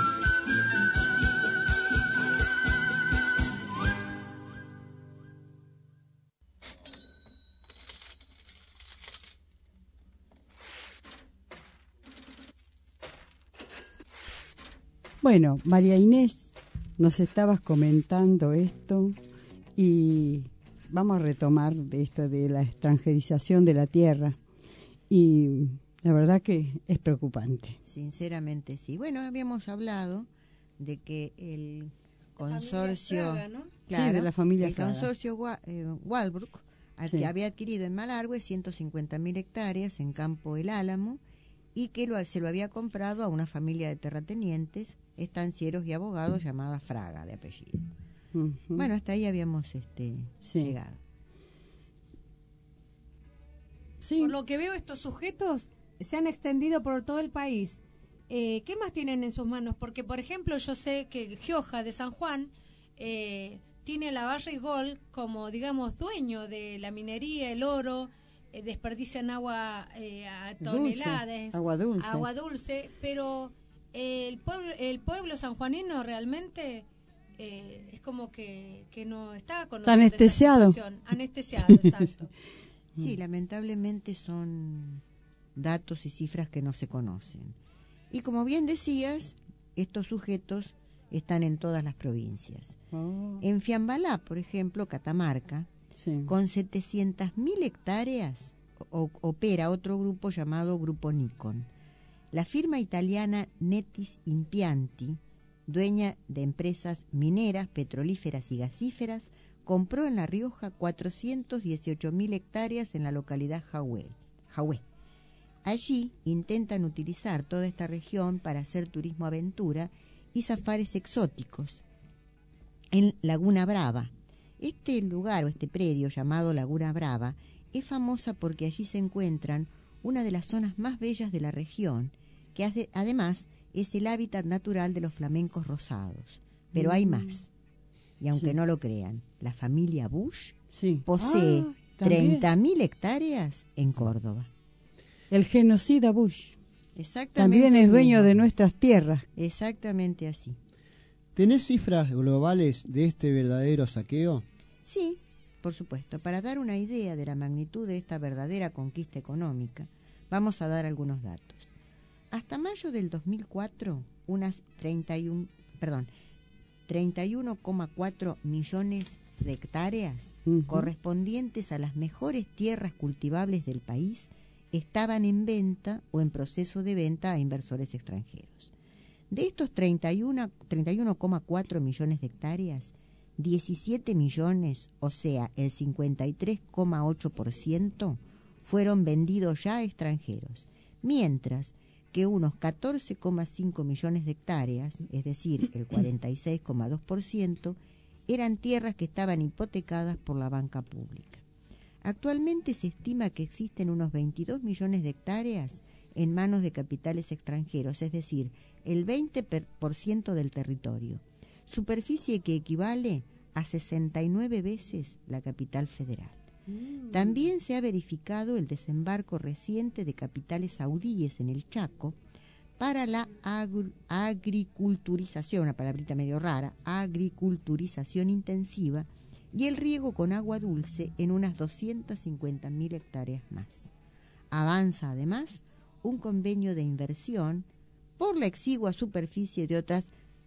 Bueno, María Inés, nos estabas comentando esto y vamos a retomar de esto de la extranjerización de la tierra. Y la verdad que es preocupante. Sinceramente sí. Bueno, habíamos hablado de que el consorcio, Fraga, ¿no? Claro, sí, de la familia el Fraga. consorcio Walbrook, Sí. que había adquirido en Malargüe 150.000 hectáreas en Campo El Álamo y que se lo había comprado a una familia de terratenientes, estancieros y abogados llamada Fraga de apellido. Bueno, hasta ahí habíamos llegado. Sí. Por lo que veo, estos sujetos se han extendido por todo el país. ¿Qué más tienen en sus manos? Porque, por ejemplo, yo sé que Gioja de San Juan tiene la Barrick como, digamos, dueño de la minería, el oro, desperdician agua a toneladas, agua dulce, pero el pueblo sanjuanino realmente es como que no está conociendo anestesiado. esta situación. Anestesiado, exacto. Sí, lamentablemente son datos y cifras que no se conocen. Y como bien decías, estos sujetos están en todas las provincias. En Fiambalá, por ejemplo, Catamarca, con 700.000 hectáreas opera otro grupo llamado Grupo Nikon. La firma italiana Netis Impianti, dueña de empresas mineras, petrolíferas y gasíferas, compró en La Rioja 418.000 hectáreas en la localidad Jahué. Allí intentan utilizar toda esta región para hacer turismo aventura y safares exóticos. En Laguna Brava, este lugar o este predio llamado Laguna Brava es famosa porque allí se encuentran una de las zonas más bellas de la región, que además es el hábitat natural de los flamencos rosados. Pero hay más. Y aunque no lo crean, la familia Bush posee 30.000 hectáreas en Córdoba. El genocida Bush. Exactamente. También es dueño de nuestras tierras. Exactamente así. ¿Tenés cifras globales de este verdadero saqueo? Sí, por supuesto. Para dar una idea de la magnitud de esta verdadera conquista económica, vamos a dar algunos datos. Hasta mayo del 2004, unas 31,4 millones de hectáreas correspondientes a las mejores tierras cultivables del país estaban en venta o en proceso de venta a inversores extranjeros. De estos 31,4 millones de hectáreas, 17 millones, o sea, el 53,8%, fueron vendidos ya a extranjeros, mientras que unos 14,5 millones de hectáreas, es decir, el 46,2%, eran tierras que estaban hipotecadas por la banca pública. Actualmente se estima que existen unos 22 millones de hectáreas en manos de capitales extranjeros, es decir, el 20% del territorio, superficie que equivale a 69 veces la capital federal. También se ha verificado el desembarco reciente de capitales saudíes en el Chaco para la agriculturización, una palabrita medio rara, agriculturización intensiva y el riego con agua dulce en unas 250.000 hectáreas más. Avanza además un convenio de inversión por la exigua superficie de otras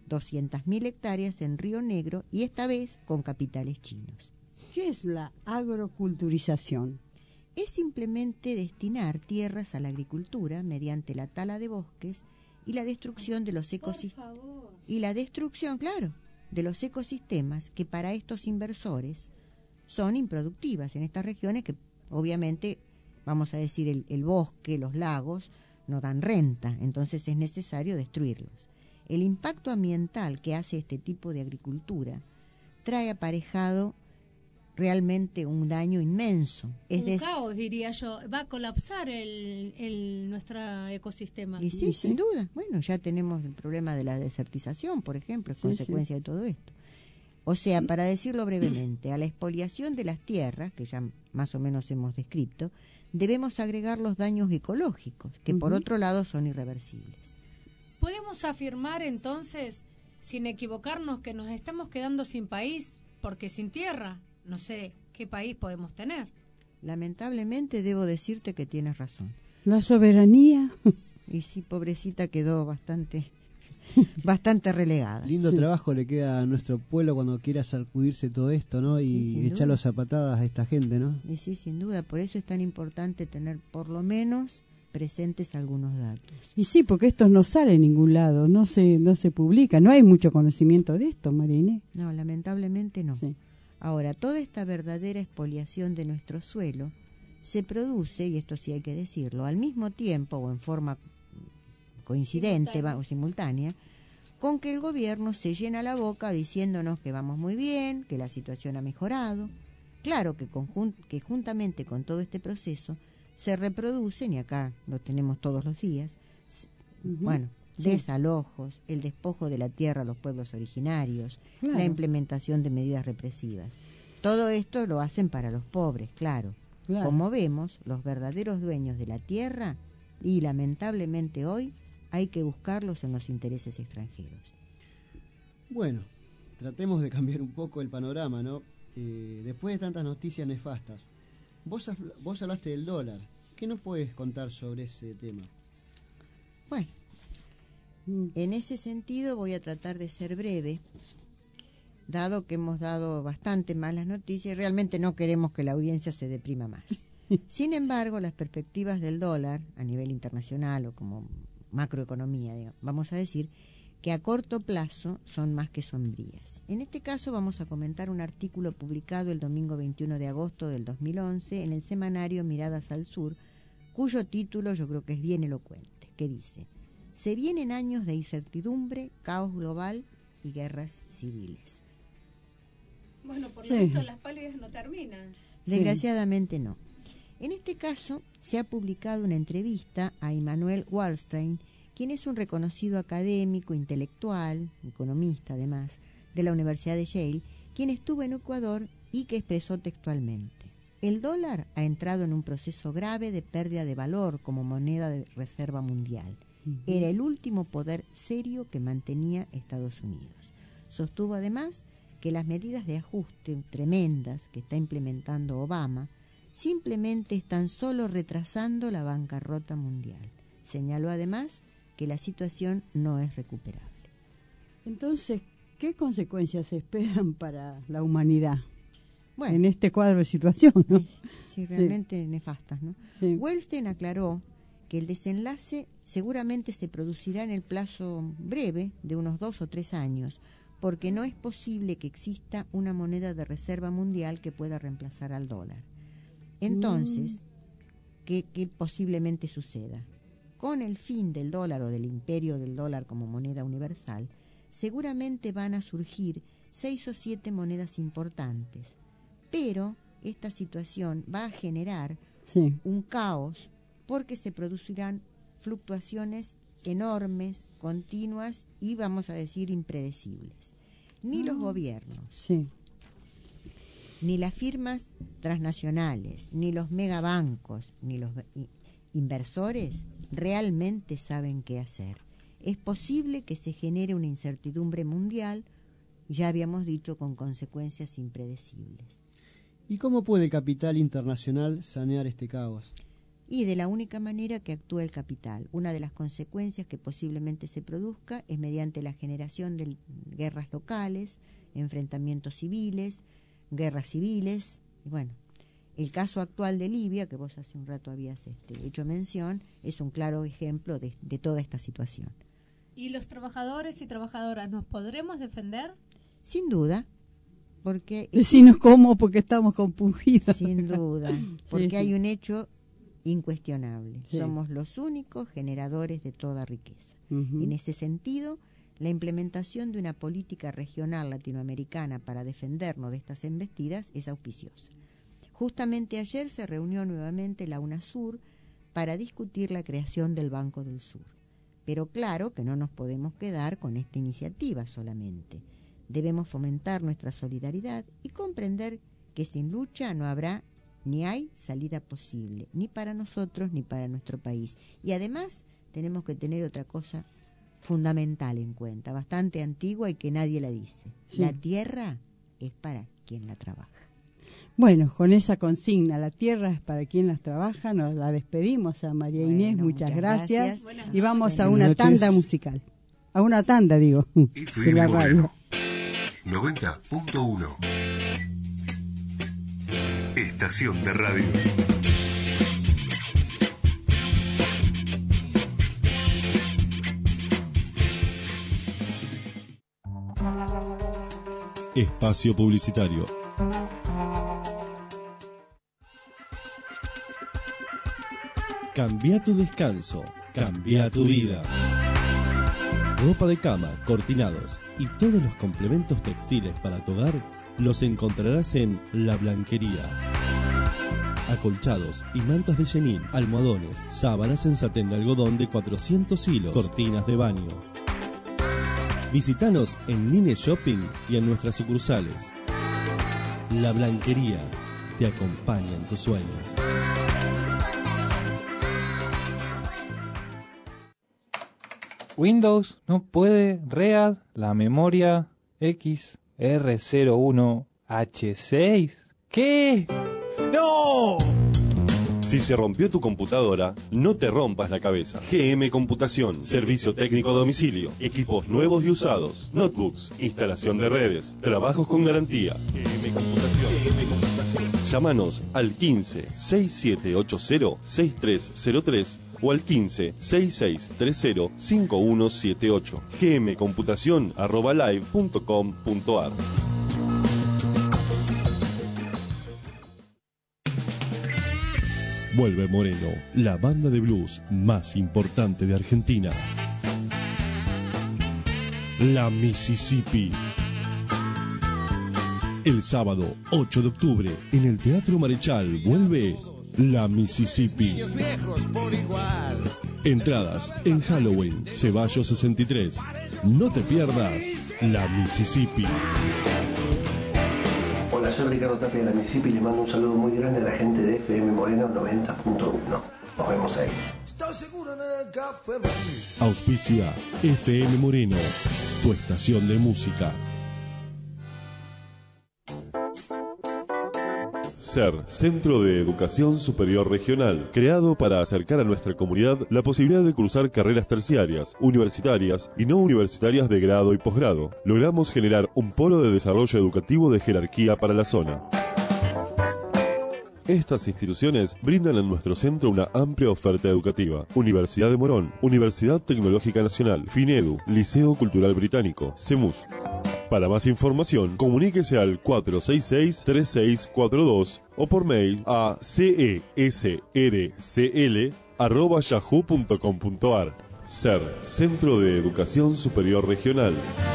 200.000 hectáreas en Río Negro y esta vez con capitales chinos. ¿Qué es la agroculturización? Es simplemente destinar tierras a la agricultura mediante la tala de bosques y la destrucción de los ecosistemas. Y la destrucción, claro, de los ecosistemas que para estos inversores son improductivas en estas regiones que obviamente, vamos a decir, el bosque, los lagos, no dan renta, entonces es necesario destruirlos. El impacto ambiental que hace este tipo de agricultura trae aparejado realmente un daño inmenso. Un caos, diría yo. Va a colapsar nuestro ecosistema. Y sí, sin duda. Bueno, ya tenemos el problema de la desertización, por ejemplo, es consecuencia de todo esto. O sea, para decirlo brevemente, a la expoliación de las tierras, que ya más o menos hemos descrito, debemos agregar los daños ecológicos, que por otro lado son irreversibles. ¿Podemos afirmar entonces, sin equivocarnos, que nos estamos quedando sin país, porque sin tierra, no sé qué país podemos tener? Lamentablemente debo decirte que tienes razón. La soberanía. Y sí, pobrecita, quedó bastante relegada. Lindo trabajo le queda a nuestro pueblo cuando quiera sacudirse todo esto, ¿no? Y echar los zapatadas a esta gente, ¿no? Y sí, sin duda, por eso es tan importante tener por lo menos presentes algunos datos. Y sí, porque esto no sale en ningún lado, no se publica, no hay mucho conocimiento de esto, María Inés. No, lamentablemente no. Sí. Ahora, toda esta verdadera expoliación de nuestro suelo se produce, y esto sí hay que decirlo, al mismo tiempo o en forma coincidente o simultánea, con que el gobierno se llena la boca diciéndonos que vamos muy bien, que la situación ha mejorado. Claro que juntamente con todo este proceso se reproducen, y acá lo tenemos todos los días, desalojos, el despojo de la tierra a los pueblos originarios, la implementación de medidas represivas. Todo esto lo hacen para los pobres, claro. Como vemos, los verdaderos dueños de la tierra, y lamentablemente hoy, hay que buscarlos en los intereses extranjeros. Bueno, tratemos de cambiar un poco el panorama, ¿no? Después de tantas noticias nefastas, vos hablaste del dólar. ¿Qué nos puedes contar sobre ese tema? Bueno, en ese sentido voy a tratar de ser breve, dado que hemos dado bastante malas noticias y realmente no queremos que la audiencia se deprima más. Sin embargo, las perspectivas del dólar a nivel internacional o como macroeconomía, digamos, vamos a decir que a corto plazo son más que sombrías. En este caso vamos a comentar un artículo publicado el domingo 21 de agosto del 2011 en el semanario Miradas al Sur, cuyo título yo creo que es bien elocuente, que dice: se vienen años de incertidumbre, caos global y guerras civiles. Bueno, por lo visto las pálidas no terminan. Desgraciadamente no. En este caso se ha publicado una entrevista a Immanuel Wallstein, quien es un reconocido académico, intelectual, economista además, de la Universidad de Yale, quien estuvo en Ecuador y que expresó textualmente: el dólar ha entrado en un proceso grave de pérdida de valor como moneda de reserva mundial. Era el último poder serio que mantenía Estados Unidos. Sostuvo además que las medidas de ajuste tremendas que está implementando Obama simplemente están solo retrasando la bancarrota mundial. Señaló además que la situación no es recuperable. Entonces, ¿qué consecuencias se esperan para la humanidad? Bueno, en este cuadro de situación, ¿no? Sí, realmente nefastas, ¿no? Sí. Wellstein aclaró que el desenlace seguramente se producirá en el plazo breve de unos 2 o 3 años, porque no es posible que exista una moneda de reserva mundial que pueda reemplazar al dólar. Entonces, ¿qué posiblemente suceda? Con el fin del dólar o del imperio del dólar como moneda universal, seguramente van a surgir 6 o 7 monedas importantes, pero esta situación va a generar un caos porque se producirán fluctuaciones enormes, continuas y, vamos a decir, impredecibles. Ni los gobiernos, ni las firmas transnacionales, ni los megabancos, ni los inversores realmente saben qué hacer. Es posible que se genere una incertidumbre mundial, ya habíamos dicho, con consecuencias impredecibles. ¿Y cómo puede el capital internacional sanear este caos? y de la única manera que actúa el capital. Una de las consecuencias que posiblemente se produzca es mediante la generación de guerras locales, enfrentamientos civiles, guerras civiles, y bueno, el caso actual de Libia, que vos hace un rato habías hecho mención, es un claro ejemplo de toda esta situación. ¿Y los trabajadores y trabajadoras nos podremos defender? Sin duda, porque... Decinos cómo, porque estamos compungidos. Sin duda, porque sí. hay un hecho incuestionable. Sí. Somos los únicos generadores de toda riqueza. Uh-huh. En ese sentido, la implementación de una política regional latinoamericana para defendernos de estas embestidas es auspiciosa. Justamente ayer se reunió nuevamente la UNASUR para discutir la creación del Banco del Sur. Pero claro que no nos podemos quedar con esta iniciativa solamente. Debemos fomentar nuestra solidaridad y comprender que sin lucha no habrá ni hay salida posible, ni para nosotros ni para nuestro país. Y además tenemos que tener otra cosa fundamental en cuenta, bastante antigua y que nadie la dice. Sí. La tierra es para quien la trabaja. Bueno, con esa consigna, la tierra es para quien las trabaja, nos la despedimos a María Inés, muchas gracias. Y vamos a una tanda musical. A una tanda, digo, de la radio. 90.1 Estación de radio. Espacio publicitario. Cambia tu descanso, cambia tu vida. Ropa de cama, cortinados y todos los complementos textiles para tu hogar los encontrarás en La Blanquería. Acolchados y mantas de chenín, almohadones, sábanas en satén de algodón de 400 hilos, cortinas de baño. Visítanos en Nine Shopping y en nuestras sucursales. La Blanquería te acompaña en tus sueños. Windows no puede read la memoria XR01H6. ¿Qué? ¡No! Si se rompió tu computadora, no te rompas la cabeza. GM Computación, servicio técnico a domicilio, equipos nuevos y usados, notebooks, instalación de redes, trabajos con garantía. GM Computación. Llámanos al 15 6780 6303 o al 15 6630 5178. gmcomputacion@live.com.ar. Vuelve Moreno, la banda de blues más importante de Argentina. La Mississippi. El sábado 8 de octubre en el Teatro Marechal vuelve La Mississippi. Entradas en Halloween, Ceballos 63. No te pierdas La Mississippi. Hola, soy Ricardo Tapia de La Mississippi y le mando un saludo muy grande a la gente de FM Moreno 90.1. Nos vemos ahí. Auspicia FM Moreno, tu estación de música. SER, Centro de Educación Superior Regional, creado para acercar a nuestra comunidad la posibilidad de cursar carreras terciarias, universitarias y no universitarias de grado y posgrado. Logramos generar un polo de desarrollo educativo de jerarquía para la zona. Estas instituciones brindan en nuestro centro una amplia oferta educativa. Universidad de Morón, Universidad Tecnológica Nacional, FINEDU, Liceo Cultural Británico, CEMUS. Para más información, comuníquese al 466-3642 o por mail a cesrcl@yahoo.com.ar. SER, Centro de Educación Superior Regional.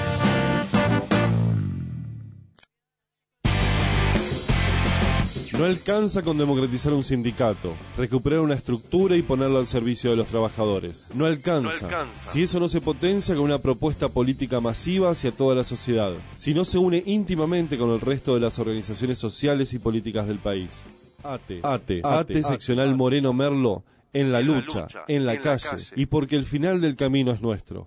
No alcanza con democratizar un sindicato, recuperar una estructura y ponerla al servicio de los trabajadores. No alcanza. Si eso no se potencia con una propuesta política masiva hacia toda la sociedad. Si no se une íntimamente con el resto de las organizaciones sociales y políticas del país. ATE, seccional Moreno Merlo, en la lucha, en la calle, y porque el final del camino es nuestro.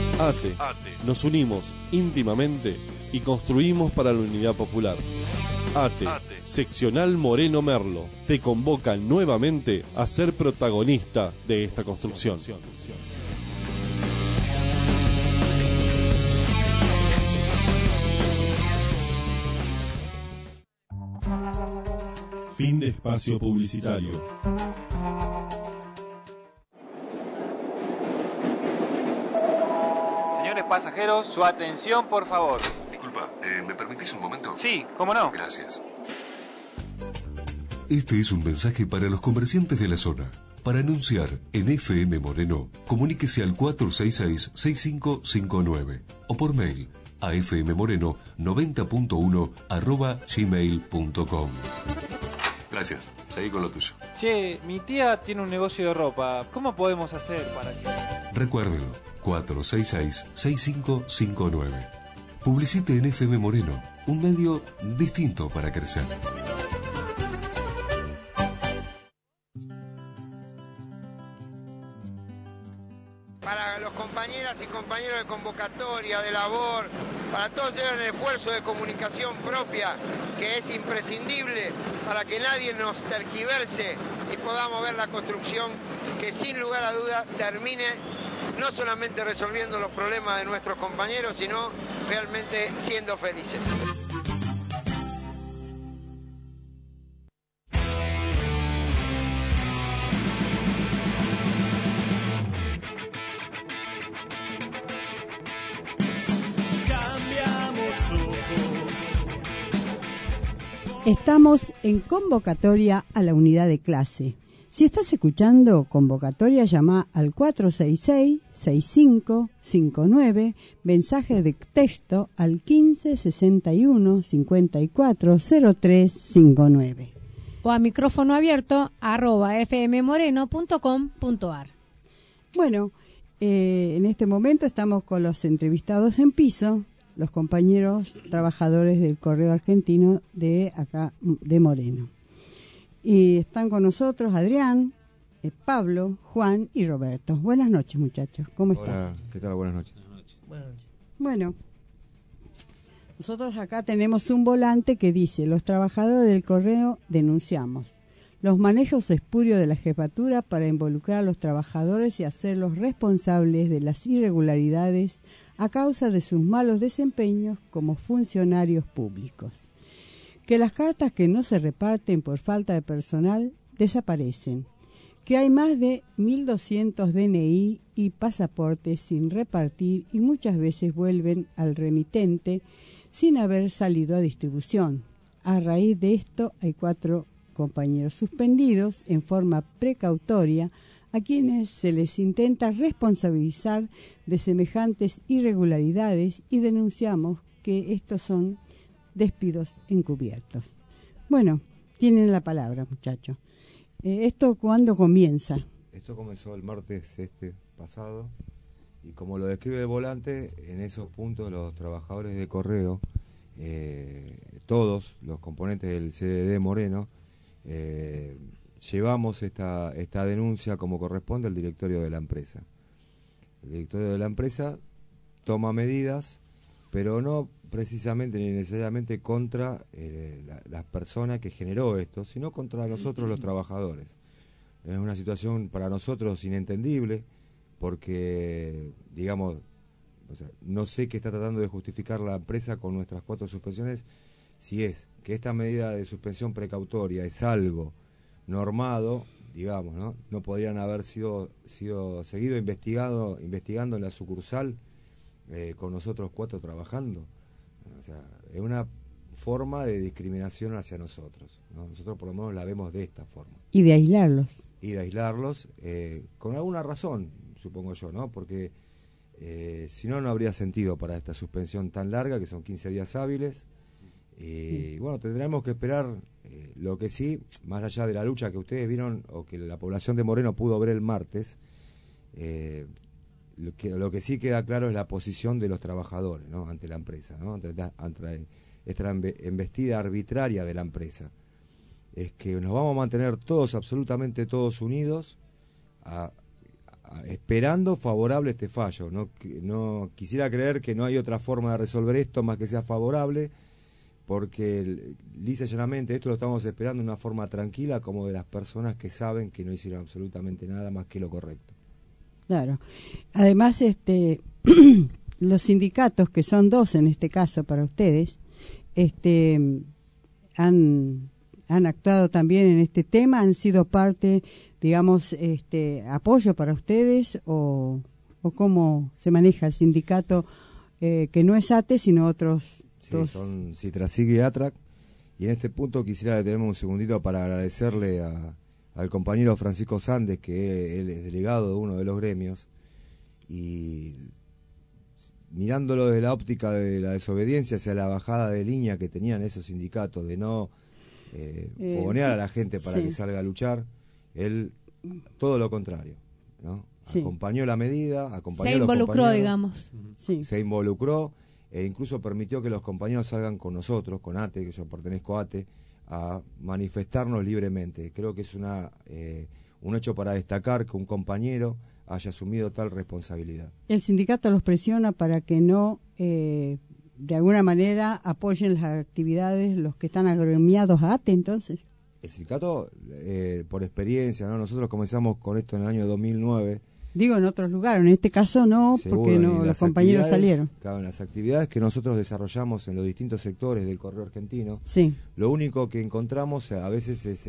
ATE, nos unimos íntimamente y construimos para la unidad popular. ATE, Seccional Moreno Merlo, te convoca nuevamente a ser protagonista de esta construcción. Fin de espacio publicitario. Señores pasajeros, su atención, por favor. Disculpa, ¿me permitís un momento? Sí, ¿cómo no? Gracias. Este es un mensaje para los comerciantes de la zona. Para anunciar en FM Moreno, comuníquese al 466-6559 o por mail a fmmoreno90.1@gmail.com. Gracias. Seguí con lo tuyo. Che, mi tía tiene un negocio de ropa. ¿Cómo podemos hacer para que...? Recuérdelo, 466-6559. Publicite en FM Moreno, un medio distinto para crecer. Para los compañeras y compañeros de convocatoria, de labor, para todos ellos en el esfuerzo de comunicación propia, que es imprescindible para que nadie nos tergiverse y podamos ver la construcción que sin lugar a duda termine no solamente resolviendo los problemas de nuestros compañeros, sino realmente siendo felices. Estamos en convocatoria a la unidad de clase. Si estás escuchando convocatoria, llama al 466-6559, mensaje de texto al 1561 54 0359. O a micrófono abierto @fmmoreno.com.ar. Bueno, en este momento estamos con los entrevistados en piso, los compañeros trabajadores del Correo Argentino de acá, de Moreno. Y están con nosotros Adrián, Pablo, Juan y Roberto. Buenas noches, muchachos. ¿Cómo están? Hola, ¿qué tal? Buenas noches. Buenas noches. Bueno, nosotros acá tenemos un volante que dice: los trabajadores del Correo denunciamos los manejos espurios de la jefatura para involucrar a los trabajadores y hacerlos responsables de las irregularidades a causa de sus malos desempeños como funcionarios públicos. Que las cartas que no se reparten por falta de personal desaparecen. Que hay más de 1.200 DNI y pasaportes sin repartir y muchas veces vuelven al remitente sin haber salido a distribución. A raíz de esto hay 4 compañeros suspendidos en forma precautoria a quienes se les intenta responsabilizar de semejantes irregularidades y denunciamos que estos son despidos encubiertos. Bueno, tienen la palabra, muchachos. ¿Esto cuándo comienza? Esto comenzó el martes pasado y como lo describe el volante, en esos puntos los trabajadores de Correo, todos los componentes del CDD Moreno, llevamos esta denuncia como corresponde al directorio de la empresa. El directorio de la empresa toma medidas, pero no precisamente ni necesariamente contra la persona que generó esto, sino contra nosotros los trabajadores. Es una situación para nosotros inentendible, porque, digamos, o sea, no sé qué está tratando de justificar la empresa con nuestras 4 suspensiones, si es que esta medida de suspensión precautoria es algo normado, digamos, no podrían haber sido seguido investigando en la sucursal con nosotros 4 trabajando. O sea, es una forma de discriminación hacia nosotros, ¿no? Nosotros por lo menos la vemos de esta forma. Y de aislarlos. Con alguna razón, supongo yo, ¿no? Porque si no, no habría sentido para esta suspensión tan larga, que son 15 días hábiles. Y bueno, tendremos que esperar. Lo que sí, más allá de la lucha que ustedes vieron o que la población de Moreno pudo ver el martes, lo que sí queda claro es la posición de los trabajadores, ¿no? Ante la empresa, ¿no? ante esta embestida arbitraria de la empresa. Es que nos vamos a mantener todos, absolutamente todos unidos, esperando favorable este fallo. No quisiera creer que no hay otra forma de resolver esto más que sea favorable, porque lisa y llanamente esto lo estamos esperando de una forma tranquila, como de las personas que saben que no hicieron absolutamente nada más que lo correcto. Claro. Además, los sindicatos, que son 2 en este caso para ustedes, han actuado también en este tema, han sido parte, digamos, apoyo para ustedes, o cómo se maneja el sindicato, que no es ATE, sino otros. Sí, son Citrasig y ATRAC, y en este punto quisiera detenerme un segundito para agradecerle al compañero Francisco Sandes, que él es delegado de uno de los gremios, y mirándolo desde la óptica de la desobediencia hacia la bajada de línea que tenían esos sindicatos, de no fogonear a la gente para que salga a luchar, él todo lo contrario, ¿no? Acompañó la medida, acompañó se involucró, digamos. Se involucró, e incluso permitió que los compañeros salgan con nosotros, con ATE, que yo pertenezco a ATE, a manifestarnos libremente. Creo que es un hecho para destacar que un compañero haya asumido tal responsabilidad. El sindicato los presiona para que no, de alguna manera, apoyen las actividades los que están agremiados a ATE, entonces. El sindicato, por experiencia, ¿no? Nosotros comenzamos con esto en el año 2009. Digo, en otros lugares, en este caso no, seguro, porque no, los compañeros salieron. Claro, en las actividades que nosotros desarrollamos en los distintos sectores del correo argentino, lo único que encontramos a veces es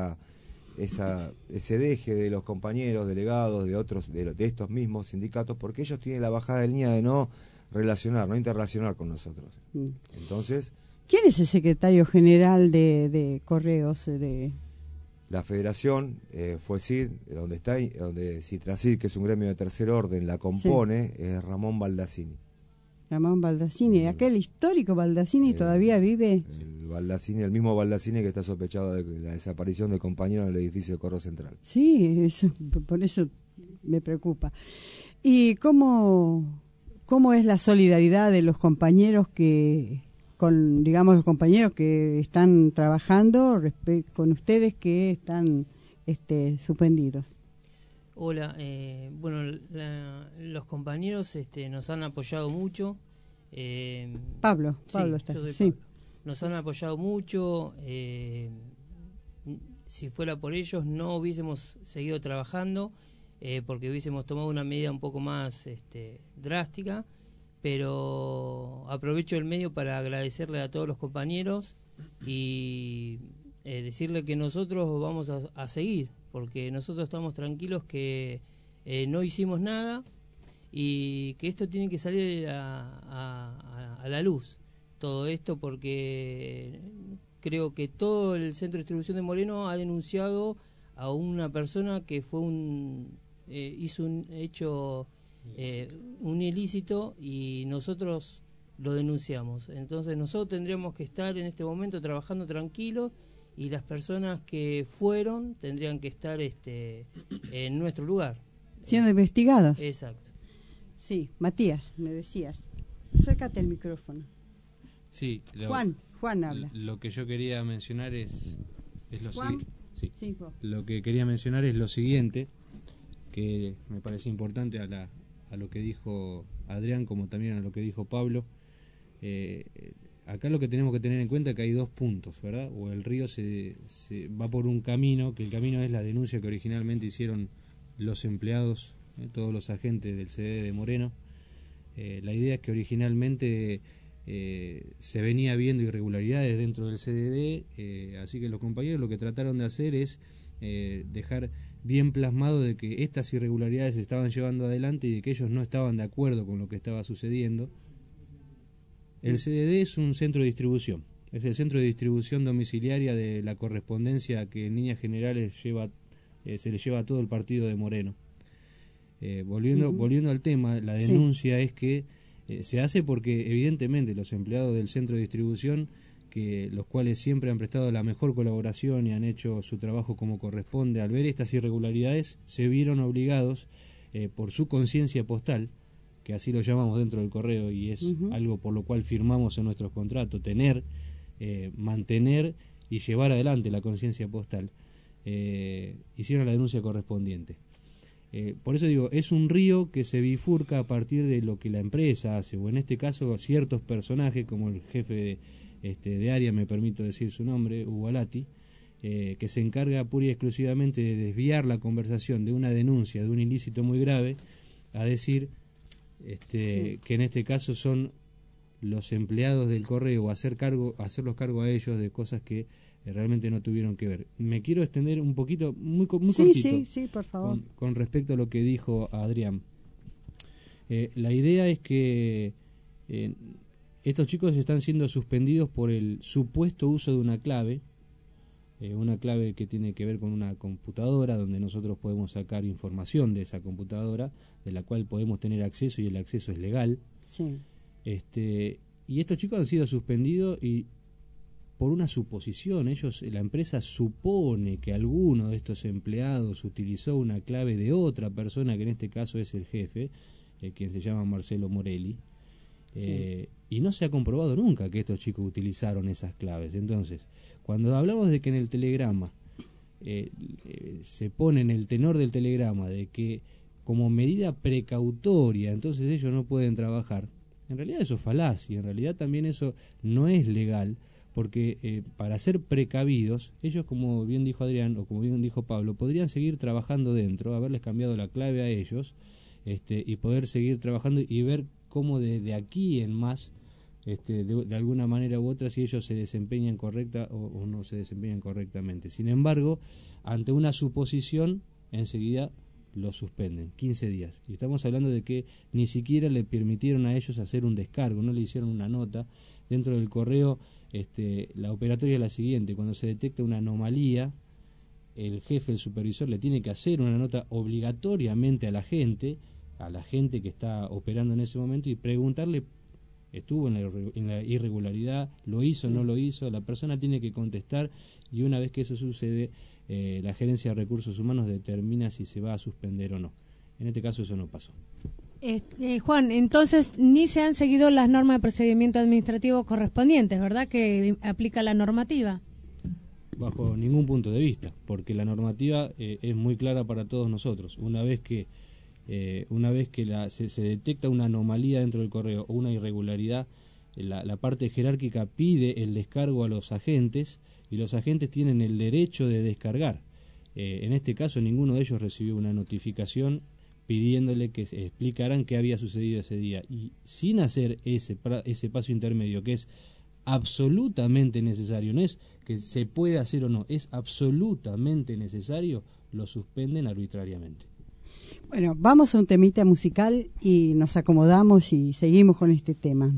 ese deje de los compañeros delegados de otros, de estos mismos sindicatos, porque ellos tienen la bajada de línea de no relacionar, no interrelacionar con nosotros. Entonces, ¿quién es el secretario general de Correos? La federación fue CID, donde Citracid, que es un gremio de tercer orden, la compone, es Ramón Baldassini. Ramón Baldassini, aquel histórico Baldassini todavía vive. El mismo Baldassini que está sospechado de la desaparición de compañeros en el edificio de Correo Central. Sí, por eso me preocupa. ¿Y cómo es la solidaridad de los compañeros con, digamos, los compañeros que están trabajando con ustedes que están suspendidos? Hola, bueno, los compañeros nos han apoyado mucho. Pablo está. Sí. Nos han apoyado mucho. Si fuera por ellos no hubiésemos seguido trabajando, porque hubiésemos tomado una medida un poco más drástica. Pero aprovecho el medio para agradecerle a todos los compañeros y decirle que nosotros vamos a seguir, porque nosotros estamos tranquilos que no hicimos nada y que esto tiene que salir a la luz, todo esto, porque creo que todo el Centro de Distribución de Moreno ha denunciado a una persona que hizo un hecho, un ilícito, y nosotros lo denunciamos. Entonces nosotros tendríamos que estar en este momento trabajando tranquilos, y las personas que fueron tendrían que estar en nuestro lugar, siendo investigadas. Exacto. Sí, Matías, me decías, acércate el micrófono. Sí, Juan habla. Lo que yo quería mencionar es lo siguiente. Sí, lo que quería mencionar es lo siguiente, que me parece importante a lo que dijo Adrián, como también a lo que dijo Pablo. Acá lo que tenemos que tener en cuenta es que hay dos puntos, ¿verdad? O el río se va por un camino, que el camino es la denuncia que originalmente hicieron los empleados, todos los agentes del CDD de Moreno. La idea es que originalmente se venía viendo irregularidades dentro del CDD, así que los compañeros lo que trataron de hacer es dejar bien plasmado de que estas irregularidades se estaban llevando adelante y de que ellos no estaban de acuerdo con lo que estaba sucediendo. El CDD es un centro de distribución, es el centro de distribución domiciliaria de la correspondencia que en líneas generales se le lleva a todo el partido de Moreno. Volviendo al tema, la denuncia es que se hace porque evidentemente los empleados del centro de distribución, los cuales siempre han prestado la mejor colaboración y han hecho su trabajo como corresponde, al ver estas irregularidades se vieron obligados por su conciencia postal, que así lo llamamos dentro del correo y es algo por lo cual firmamos en nuestros contratos, mantener y llevar adelante la conciencia postal, hicieron la denuncia correspondiente. Por eso digo, es un río que se bifurca a partir de lo que la empresa hace, o en este caso ciertos personajes como el jefe de área, me permito decir su nombre, Hugo Alati, que se encarga pura y exclusivamente de desviar la conversación de una denuncia de un ilícito muy grave a decir que en este caso son los empleados del correo, hacerlos cargo a ellos de cosas que realmente no tuvieron que ver. Me quiero extender un poquito, muy cortito, sí, por favor. Con respecto a lo que dijo Adrián. La idea es que estos chicos están siendo suspendidos por el supuesto uso de una clave que tiene que ver con una computadora donde nosotros podemos sacar información de esa computadora, de la cual podemos tener acceso y el acceso es legal. Sí. Y estos chicos han sido suspendidos y por una suposición, la empresa supone que alguno de estos empleados utilizó una clave de otra persona, que en este caso es el jefe, quien se llama Marcelo Morelli, y no se ha comprobado nunca que estos chicos utilizaron esas claves. Entonces, cuando hablamos de que en el telegrama se pone en el tenor del telegrama de que como medida precautoria, entonces ellos no pueden trabajar, en realidad eso es falacia, en realidad también eso no es legal, porque para ser precavidos, ellos, como bien dijo Adrián o como bien dijo Pablo, podrían seguir trabajando dentro, haberles cambiado la clave a ellos, y poder seguir trabajando y ver cómo de aquí en más, de alguna manera u otra, si ellos se desempeñan correcta o no se desempeñan correctamente. Sin embargo, ante una suposición, enseguida los suspenden, 15 días. Y estamos hablando de que ni siquiera le permitieron a ellos hacer un descargo, no le hicieron una nota. Dentro del correo, la operatoria es la siguiente: cuando se detecta una anomalía, el jefe, el supervisor, le tiene que hacer una nota obligatoriamente a la gente que está operando en ese momento y preguntarle, ¿estuvo en la irregularidad? ¿Lo hizo o no lo hizo? La persona tiene que contestar, y una vez que eso sucede, la Gerencia de Recursos Humanos determina si se va a suspender o no. En este caso eso no pasó. Juan, entonces ni se han seguido las normas de procedimiento administrativo correspondientes, ¿verdad? Que aplica la normativa. Bajo ningún punto de vista, porque la normativa es muy clara para todos nosotros. Una vez que se detecta una anomalía dentro del correo o una irregularidad, la parte jerárquica pide el descargo a los agentes, y los agentes tienen el derecho de descargar. En este caso ninguno de ellos recibió una notificación pidiéndole que se explicaran qué había sucedido ese día, y sin hacer ese paso intermedio, que es absolutamente necesario, no es que se puede hacer o no, es absolutamente necesario, lo suspenden arbitrariamente. Bueno, vamos a un temita musical y nos acomodamos y seguimos con este tema.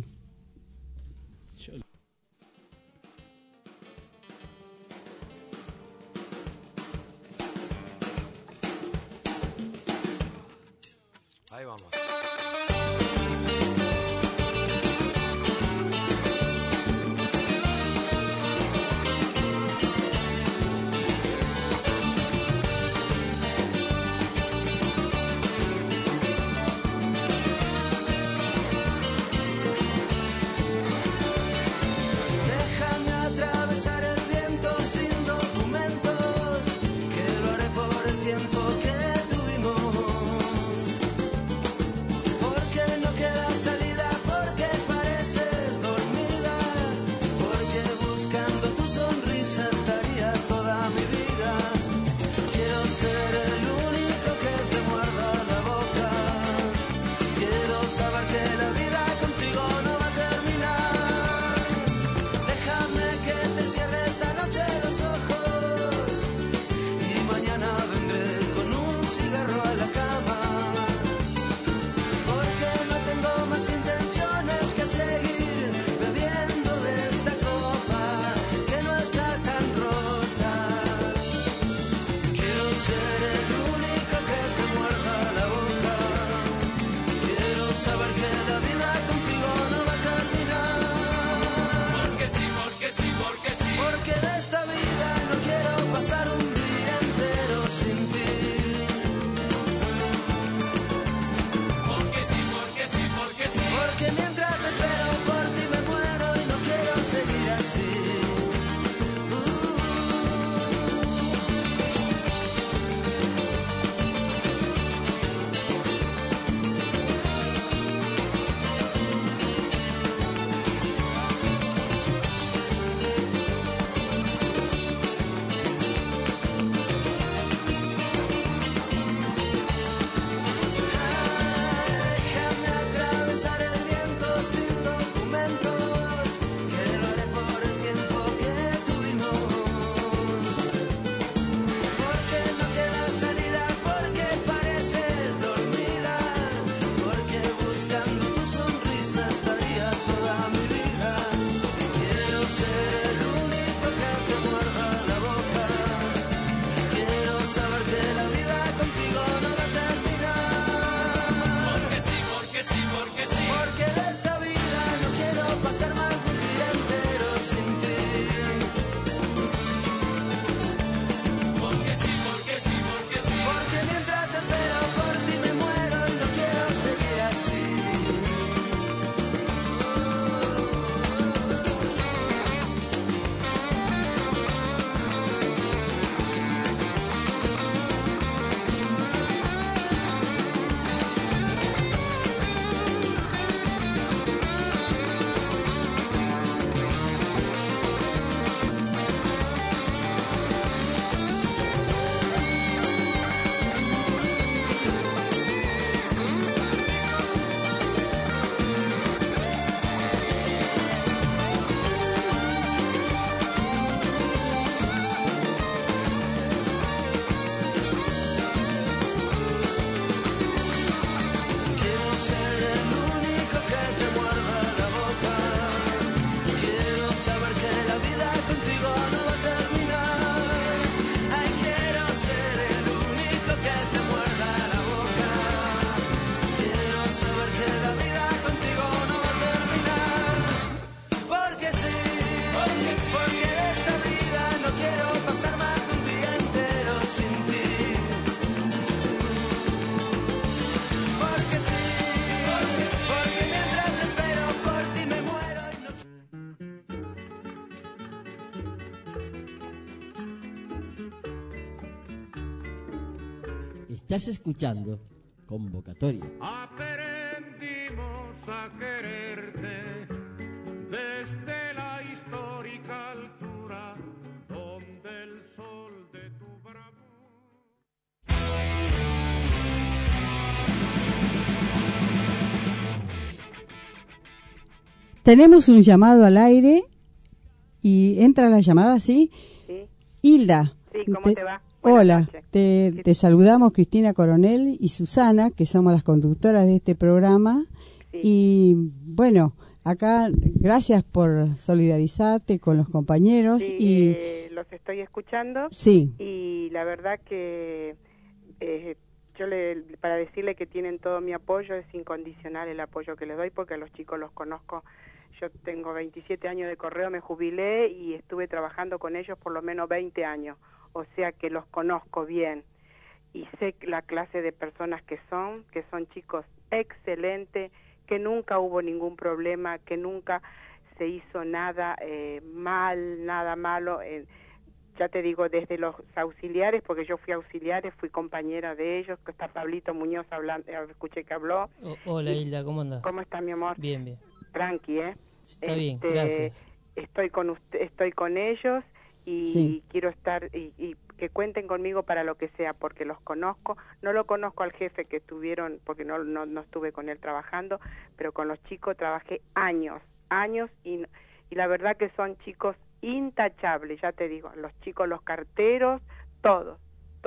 Ahí vamos. Estás escuchando Convocatoria. Aprendimos a quererte desde la histórica altura donde el sol de tu bravura. Tenemos un llamado al aire y entra la llamada, ¿sí? Sí. Hilda. Sí, ¿cómo te va? Hola, te saludamos Cristina Coronel y Susana, que somos las conductoras de este programa. Sí. Y bueno, acá gracias por solidarizarte con los compañeros. Sí, y los estoy escuchando. Sí. Y la verdad que para decirle que tienen todo mi apoyo, es incondicional el apoyo que les doy, porque a los chicos los conozco. Yo tengo 27 años de correo, me jubilé y estuve trabajando con ellos por lo menos 20 años. O sea que los conozco bien y sé la clase de personas que son chicos excelentes, que nunca hubo ningún problema, que nunca se hizo nada mal, nada malo. Ya te digo, desde los auxiliares, porque yo fui auxiliares, fui compañera de ellos, que está Pablito Muñoz hablando, escuché que habló. Hola Hilda, ¿cómo andás? ¿Cómo está mi amor? Bien, bien. Tranqui, Está bien, gracias. Estoy con ellos. Y sí. Quiero estar y que cuenten conmigo para lo que sea, porque los conozco. No lo conozco al jefe que estuvieron, porque no estuve con él trabajando, pero con los chicos trabajé años y la verdad que son chicos intachables, ya te digo, los chicos, los carteros, todos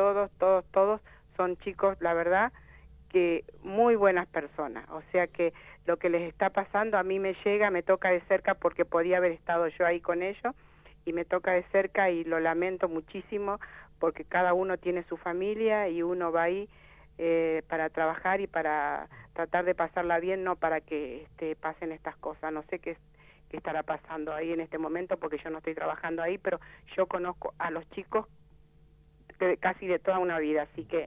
son chicos, la verdad, que muy buenas personas. O sea que lo que les está pasando a mí me llega, me toca de cerca, porque podía haber estado yo ahí con ellos, y me toca de cerca y lo lamento muchísimo, porque cada uno tiene su familia y uno va ahí para trabajar y para tratar de pasarla bien, no para que pasen estas cosas. No sé qué estará pasando ahí en este momento, porque yo no estoy trabajando ahí, pero yo conozco a los chicos casi de toda una vida, así que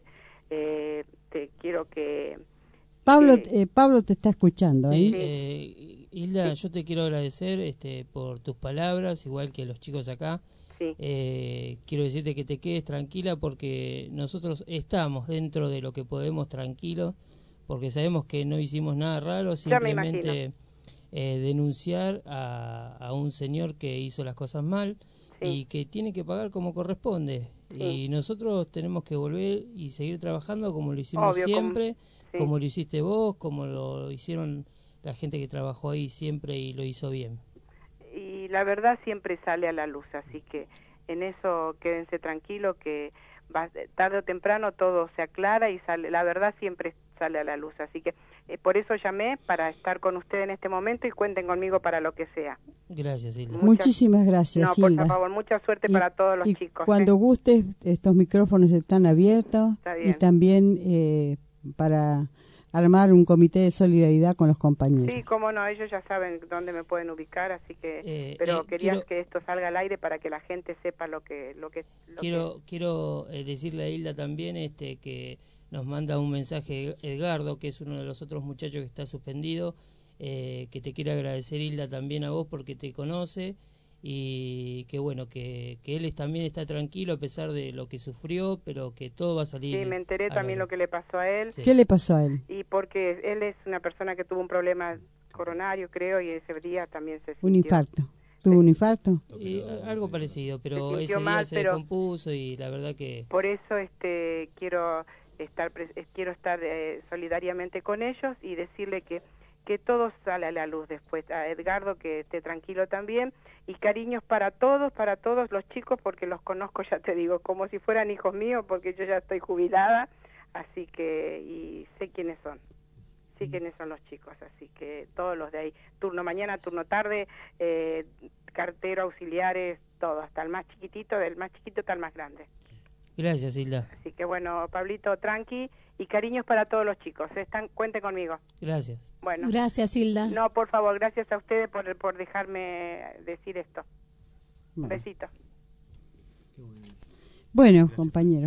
te quiero que... Pablo te está escuchando. Sí, Hilda, yo te quiero agradecer por tus palabras, igual que los chicos acá. Sí. Quiero decirte que te quedes tranquila, porque nosotros estamos dentro de lo que podemos, tranquilos, porque sabemos que no hicimos nada raro, simplemente denunciar a un señor que hizo las cosas mal, sí, y que tiene que pagar como corresponde. Sí. Y nosotros tenemos que volver y seguir trabajando como lo hicimos siempre. Sí. Como lo hiciste vos, como lo hicieron la gente que trabajó ahí siempre y lo hizo bien. Y la verdad siempre sale a la luz, así que en eso quédense tranquilos, que tarde o temprano todo se aclara y sale, la verdad siempre sale a la luz. Así que por eso llamé, para estar con ustedes en este momento, y cuenten conmigo para lo que sea. Gracias, Hilda. Muchísimas gracias, Hilda. No, por favor, mucha suerte para todos los chicos. Cuando gustes, estos micrófonos están abiertos. Y también... para armar un comité de solidaridad con los compañeros. Sí, cómo no, ellos ya saben dónde me pueden ubicar, así que pero quería que esto salga al aire para que la gente sepa lo que quiero decirle a Hilda también que nos manda un mensaje Edgardo, que es uno de los otros muchachos que está suspendido, que te quiere agradecer, Hilda, también a vos, porque te conoce, y que bueno, que él también está tranquilo a pesar de lo que sufrió, pero que todo va a salir. Sí, me enteré también lo que le pasó a él. Sí. ¿Qué le pasó a él? Y porque él es una persona que tuvo un problema coronario, creo, y ese día también se sintió. ¿Un infarto? ¿Tuvo un infarto? Y algo parecido, pero ese día se descompuso, y la verdad que... Por eso quiero estar solidariamente con ellos y decirle que todo sale a la luz después. A Edgardo, que esté tranquilo también, y cariños para todos los chicos, porque los conozco, ya te digo, como si fueran hijos míos, porque yo ya estoy jubilada, así que, y sé quiénes son los chicos, así que todos los de ahí, turno mañana, turno tarde, cartero, auxiliares, todo, hasta el más chiquitito, del más chiquito hasta el más grande. Gracias, Hilda. Así que bueno, Pablito, tranqui, y cariños para todos los chicos. Cuenten conmigo. Gracias. Bueno. Gracias, Hilda. No, por favor, gracias a ustedes por dejarme decir esto. Un besito. Bueno, compañeros,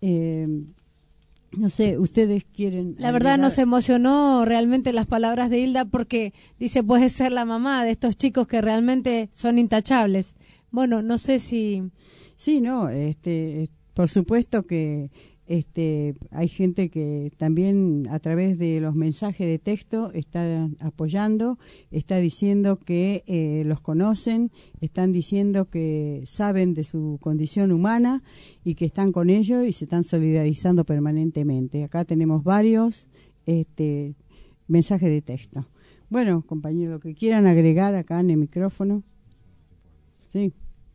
no sé, ustedes quieren... La verdad nos emocionó realmente las palabras de Hilda, porque dice, puede ser la mamá de estos chicos que realmente son intachables. Bueno, no sé si... Sí, no, por supuesto que Hay gente que también a través de los mensajes de texto está apoyando, está diciendo que los conocen, están diciendo que saben de su condición humana y que están con ellos y se están solidarizando permanentemente. Acá tenemos varios mensajes de texto. Bueno, compañeros, lo que quieran agregar acá en el micrófono. Sí.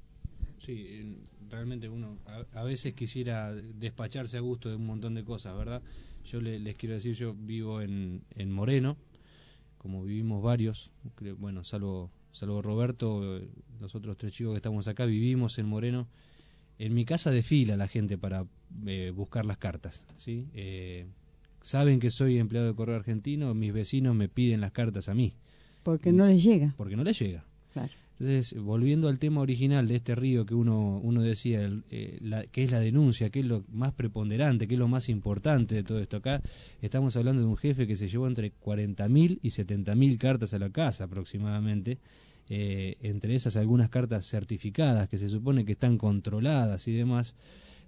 Sí, realmente uno a veces quisiera despacharse a gusto de un montón de cosas, ¿verdad? Yo les quiero decir, yo vivo en Moreno, como vivimos varios, bueno, salvo Roberto, los otros 3 chicos que estamos acá, vivimos en Moreno. En mi casa desfila la gente para buscar las cartas, ¿sí? Saben que soy empleado de Correo Argentino, mis vecinos me piden las cartas a mí. Porque no les llega. Porque no les llega. Claro. Entonces, volviendo al tema original de este río que uno decía, que es la denuncia, que es lo más preponderante, que es lo más importante de todo esto. Acá estamos hablando de un jefe que se llevó entre 40.000 y 70.000 cartas a la casa aproximadamente, entre esas algunas cartas certificadas que se supone que están controladas y demás.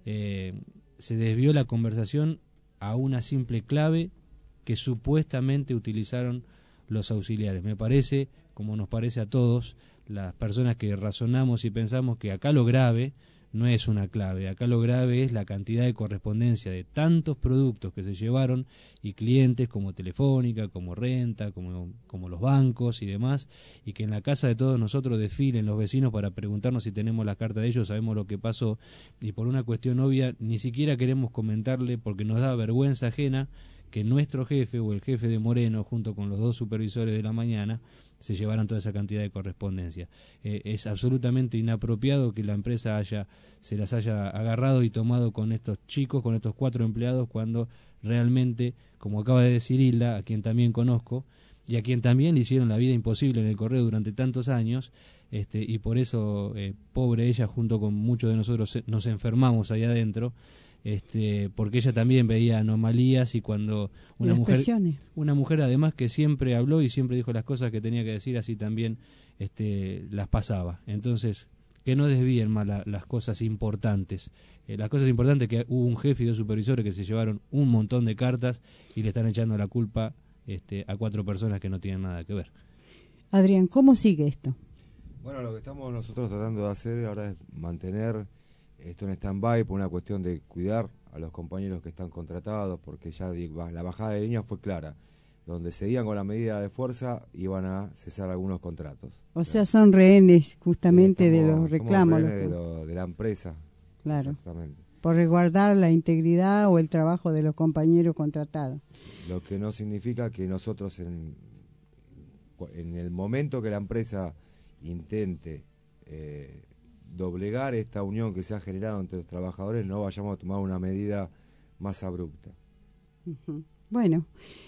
Se desvió la conversación a una simple clave que supuestamente utilizaron los auxiliares. Me parece, como nos parece a todos, las personas que razonamos y pensamos que acá lo grave no es una clave, acá lo grave es la cantidad de correspondencia de tantos productos que se llevaron y clientes como Telefónica, como Renta, como los bancos y demás, y que en la casa de todos nosotros desfilen los vecinos para preguntarnos si tenemos la carta de ellos, sabemos lo que pasó, y por una cuestión obvia ni siquiera queremos comentarle porque nos da vergüenza ajena que nuestro jefe o el jefe de Moreno junto con los 2 supervisores de la mañana se llevaran toda esa cantidad de correspondencia. Es absolutamente inapropiado que la empresa se las haya agarrado y tomado con estos chicos, con estos 4 empleados, cuando realmente, como acaba de decir Hilda, a quien también conozco, y a quien también le hicieron la vida imposible en el correo durante tantos años, y por eso, pobre ella, junto con muchos de nosotros, nos enfermamos ahí adentro, porque ella también veía anomalías, y cuando una mujer además que siempre habló y siempre dijo las cosas que tenía que decir, así también las pasaba. Entonces, que no desvíen más las cosas importantes. Las cosas importantes, que hubo un jefe y 2 supervisores que se llevaron un montón de cartas y le están echando la culpa a 4 personas que no tienen nada que ver. Adrián, ¿cómo sigue esto? Bueno, lo que estamos nosotros tratando de hacer ahora es mantener esto en stand-by por una cuestión de cuidar a los compañeros que están contratados, porque ya la bajada de línea fue clara. Donde seguían con la medida de fuerza, iban a cesar algunos contratos. O sea, son rehenes justamente de los reclamos. Somos rehenes de la empresa. Claro. Exactamente. Por resguardar la integridad o el trabajo de los compañeros contratados. Lo que no significa que nosotros en el momento que la empresa intente doblegar esta unión que se ha generado entre los trabajadores, no vayamos a tomar una medida más abrupta. Uh-huh. Bueno,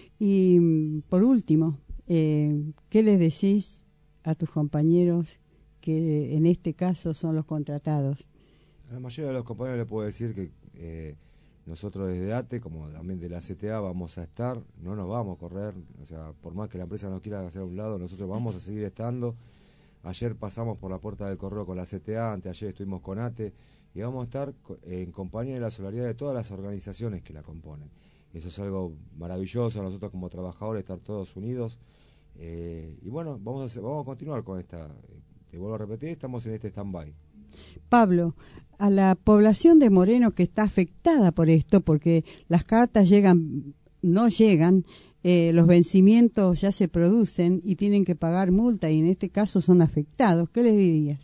y por último, ¿qué les decís a tus compañeros que en este caso son los contratados? A la mayoría de los compañeros les puedo decir que nosotros desde ATE, como también de la CTA, vamos a estar, no nos vamos a correr, o sea, por más que la empresa nos quiera hacer a un lado, nosotros vamos a seguir estando. Ayer pasamos por la puerta del correo con la CTA, anteayer estuvimos con ATE, y vamos a estar en compañía de la solidaridad de todas las organizaciones que la componen. Eso es algo maravilloso, nosotros como trabajadores estar todos unidos, y bueno, vamos a continuar con esta, te vuelvo a repetir, estamos en este stand-by. Pablo, a la población de Moreno que está afectada por esto, porque las cartas no llegan, los vencimientos ya se producen y tienen que pagar multa, y en este caso son afectados, ¿qué les dirías?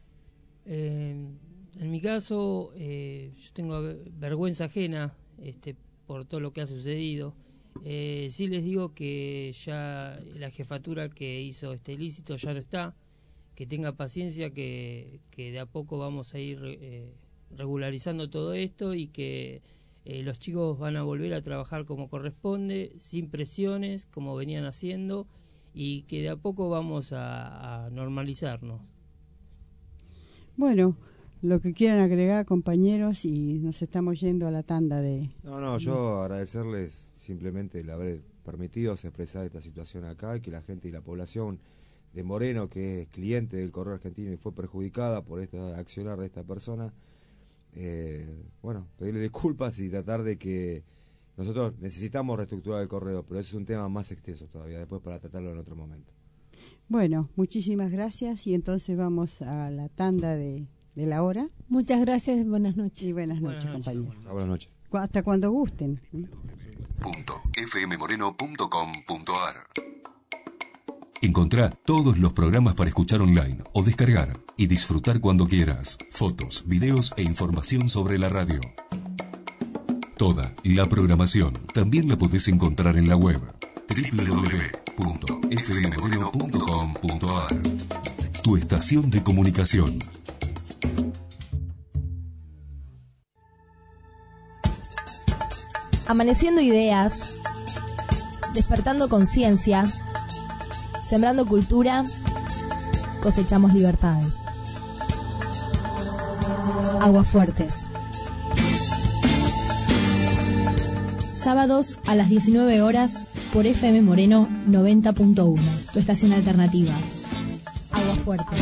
En mi caso, yo tengo vergüenza ajena por todo lo que ha sucedido. Sí les digo que ya la jefatura que hizo este ilícito ya no está, que tenga paciencia, que de a poco vamos a ir regularizando todo esto, y que los chicos van a volver a trabajar como corresponde, sin presiones, como venían haciendo, y que de a poco vamos a normalizarnos. Bueno, lo que quieran agregar, compañeros, y nos estamos yendo a la tanda de... No, yo agradecerles simplemente el haber permitido expresar esta situación acá, y que la gente y la población de Moreno, que es cliente del Correo Argentino y fue perjudicada por este accionar de esta persona, pedirle disculpas y tratar de que nosotros necesitamos reestructurar el correo, pero eso es un tema más extenso todavía, después para tratarlo en otro momento. Bueno, muchísimas gracias y entonces vamos a la tanda de la hora. Muchas gracias, buenas noches. Y buenas noches, compañeros. Buenas noches. Hasta cuando gusten. .fmmoreno.com.ar Encontrá todos los programas para escuchar online o descargar y disfrutar cuando quieras. Fotos, videos e información sobre la radio. Toda la programación también la podés encontrar en la web www.fmmoreno.com.ar. Tu estación de comunicación. Amaneciendo ideas, despertando conciencia, sembrando cultura, cosechamos libertades. Aguafuertes. Sábados a las 19 horas por FM Moreno 90.1, tu estación alternativa. Aguafuertes.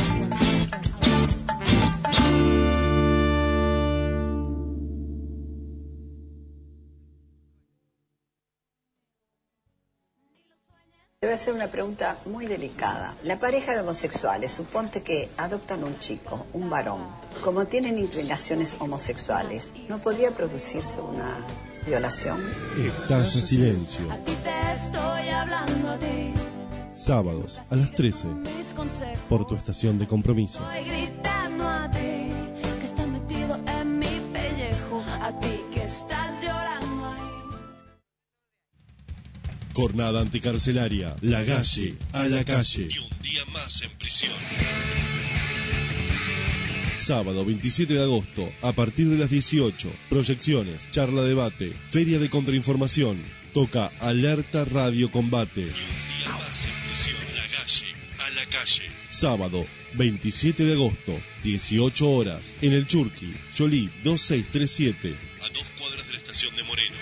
Debe ser una pregunta muy delicada. La pareja de homosexuales, suponte que adoptan un chico, un varón. Como tienen inclinaciones homosexuales, ¿no podría producirse una violación? Estás en silencio. A ti te estoy hablando a ti. Sábados a las 13 por tu estación de compromiso. Estoy gritando a ti que estás metido en mi pellejo. A ti que estás llorando ahí. Jornada anticarcelaria. La Galle a la calle. Y un día más en prisión. Sábado 27 de agosto, a partir de las 18, proyecciones, charla debate, feria de contrainformación. Toca Alerta Radio Combate. Y un día más en prisión. La Galle a la calle. Sábado 27 de agosto, 18 horas, en el Churqui, Yolí 2637, a 2 cuadras de la estación de Moreno.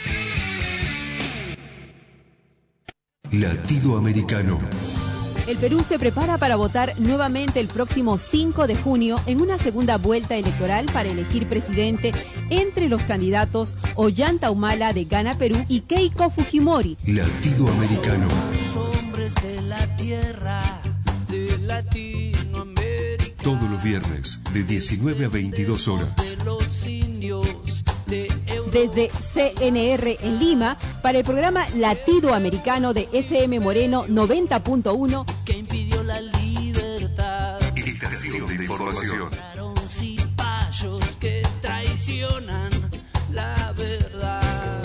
Latido Americano. El Perú se prepara para votar nuevamente el próximo 5 de junio en una segunda vuelta electoral para elegir presidente entre los candidatos Ollanta Humala de Gana Perú y Keiko Fujimori. Latido Americano. Hombres de la tierra de Latinoamérica. Todos los viernes, de 19 a 22 horas. Los indios de Desde CNR en Lima, para el programa Latido Americano de FM Moreno 90.1, que impidió la libertad. Estación de información. Cipayos que traicionan la verdad.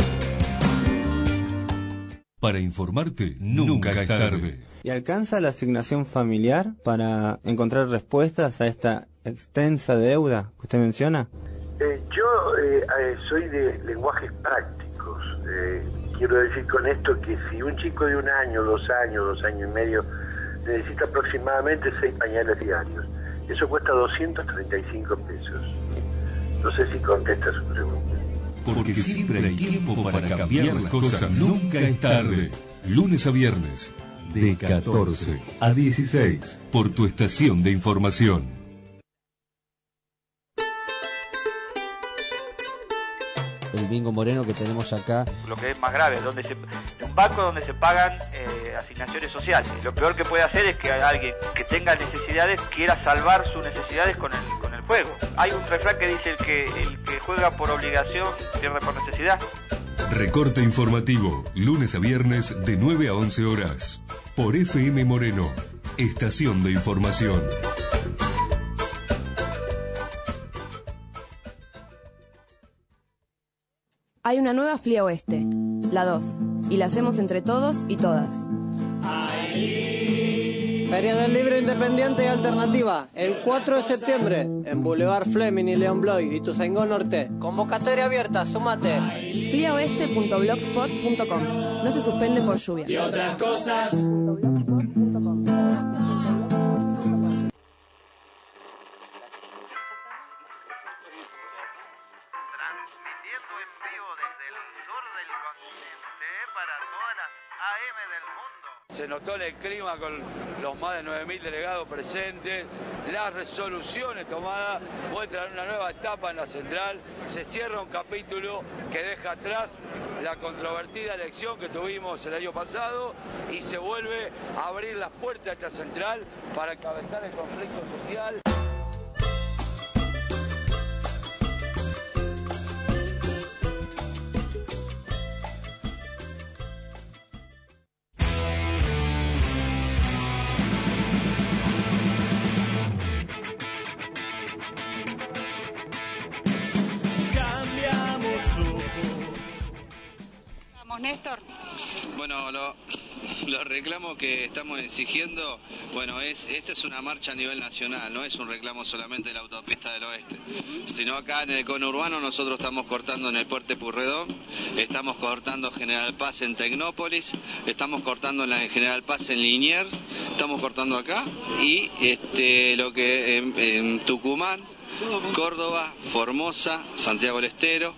Para informarte, nunca es tarde. ¿Y alcanza la asignación familiar para encontrar respuestas a esta extensa deuda que usted menciona? Yo soy de lenguajes prácticos. Quiero decir con esto que si un chico de 1 año, 2 años, 2 años y medio necesita aproximadamente 6 pañales diarios, eso cuesta 235 pesos. No sé si contesta su pregunta. Porque siempre hay tiempo para cambiar las cosas. Nunca es tarde. Lunes a viernes, de 14 a 16, por tu estación de información. El bingo moreno que tenemos acá. Lo que es más grave, un banco donde se pagan asignaciones sociales. Lo peor que puede hacer es que alguien que tenga necesidades quiera salvar sus necesidades con el juego. Hay un refrán que dice el que juega por obligación pierde por necesidad. Recorte informativo, lunes a viernes de 9 a 11 horas. Por FM Moreno, estación de información. Hay una nueva FLIA Oeste, la 2, y la hacemos entre todos y todas. Feria del Libro Independiente y Alternativa, el 4 de septiembre, en Boulevard Fleming y León Bloy, Ituzaingó Norte. Convocatoria abierta, sumate. fliaoeste.blogspot.com. No se suspende por lluvia. Y otras cosas. Transmitiendo en vivo desde el sur del continente para todas las AM de Se notó en el clima con los más de 9.000 delegados presentes, las resoluciones tomadas muestran una nueva etapa en la central, se cierra un capítulo que deja atrás la controvertida elección que tuvimos el año pasado y se vuelve a abrir las puertas de esta central para encabezar el conflicto social. Néstor. Bueno, los reclamos que estamos exigiendo, bueno, esta es una marcha a nivel nacional, no es un reclamo solamente de la autopista del oeste, sino acá en el conurbano nosotros estamos cortando en el Puente Purredón, estamos cortando General Paz en Tecnópolis, estamos cortando en General Paz en Liniers, estamos cortando acá y lo que en Tucumán, Córdoba, Formosa, Santiago del Estero,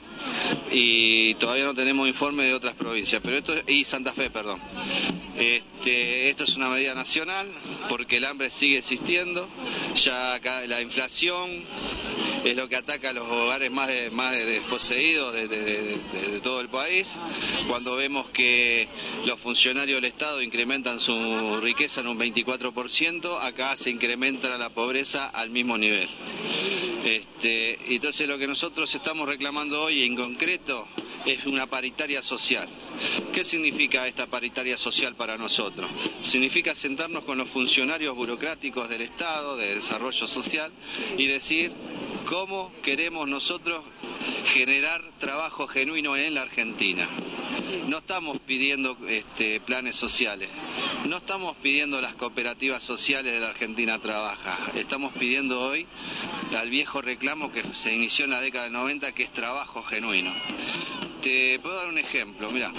y todavía no tenemos informe de otras provincias, pero y Santa Fe, perdón. Esto es una medida nacional porque el hambre sigue existiendo, ya acá la inflación es lo que ataca a los hogares más desposeídos de todo el país. Cuando vemos que los funcionarios del Estado incrementan su riqueza en un 24%, acá se incrementa la pobreza al mismo nivel. Entonces lo que nosotros estamos reclamando hoy en concreto es una paritaria social. ¿Qué significa esta paritaria social para nosotros? Significa sentarnos con los funcionarios burocráticos del Estado, de desarrollo social, y decir cómo queremos nosotros generar trabajo genuino en la Argentina. No estamos pidiendo planes sociales, no estamos pidiendo las cooperativas sociales de la Argentina Trabaja, estamos pidiendo hoy al viejo reclamo que se inició en la década del 90, que es trabajo genuino. Te puedo dar un ejemplo, mira,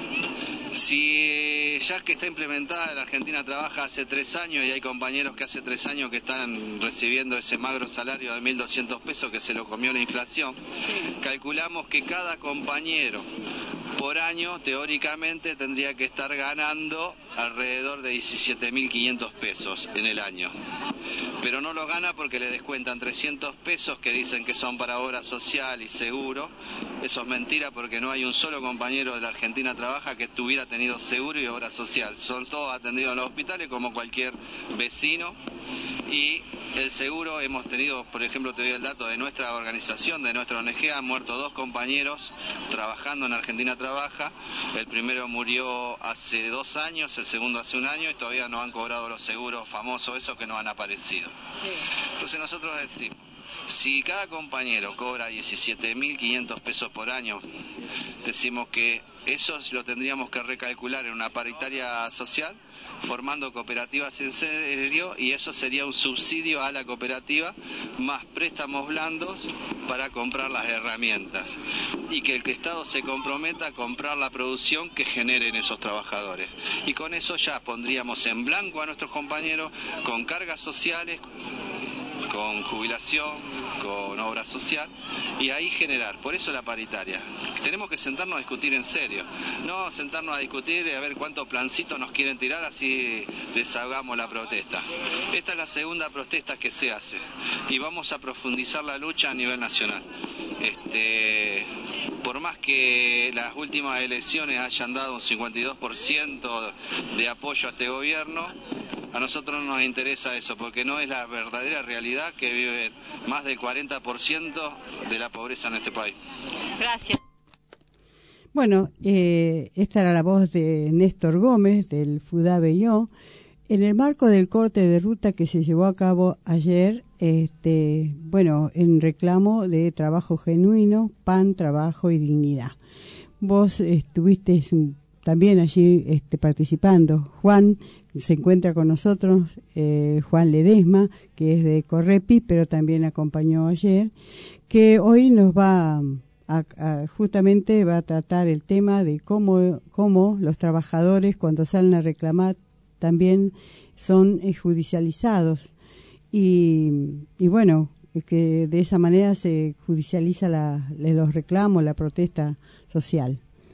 si ya que está implementada la Argentina Trabaja hace 3 años y hay compañeros que hace 3 años que están recibiendo ese magro salario de 1.200 pesos que se lo comió la inflación, calculamos que cada compañero por año teóricamente tendría que estar ganando alrededor de 17.500 pesos en el año. Pero no lo gana porque le descuentan 300 pesos que dicen que son para obra social y seguro. Eso es mentira porque no hay un solo compañero de la Argentina Trabaja que hubiera tenido seguro y obra social. Son todos atendidos en los hospitales como cualquier vecino. Y el seguro hemos tenido, por ejemplo, te doy el dato de nuestra organización, de nuestra ONG, han muerto 2 compañeros trabajando en Argentina Trabaja. El primero murió hace 2 años, el segundo hace 1 año y todavía no han cobrado los seguros famosos, esos que no han aparecido. Sí. Entonces nosotros decimos, si cada compañero cobra 17.500 pesos por año, decimos que eso lo tendríamos que recalcular en una paritaria social, formando cooperativas en serio, y eso sería un subsidio a la cooperativa más préstamos blandos para comprar las herramientas y que el Estado se comprometa a comprar la producción que generen esos trabajadores, y con eso ya pondríamos en blanco a nuestros compañeros con cargas sociales, con jubilación, con obra social, y ahí generar. Por eso la paritaria. Tenemos que sentarnos a discutir en serio, no sentarnos a discutir y a ver cuántos plancitos nos quieren tirar, así desahogamos la protesta. Esta es la segunda protesta que se hace y vamos a profundizar la lucha a nivel nacional. Por más que las últimas elecciones hayan dado un 52% de apoyo a este gobierno, a nosotros no nos interesa eso, porque no es la verdadera realidad que vive más del 40% de la pobreza en este país. Gracias. Bueno, esta era la voz de Néstor Gómez del FUDABIO en el marco del corte de ruta que se llevó a cabo ayer, en reclamo de trabajo genuino, pan, trabajo y dignidad. Vos estuviste también allí participando. Juan se encuentra con nosotros, Juan Ledesma, que es de Correpi, pero también acompañó ayer, que hoy nos va justamente va a tratar el tema de cómo los trabajadores cuando salen a reclamar también son judicializados y bueno, que de esa manera se judicializa los reclamos, la protesta social.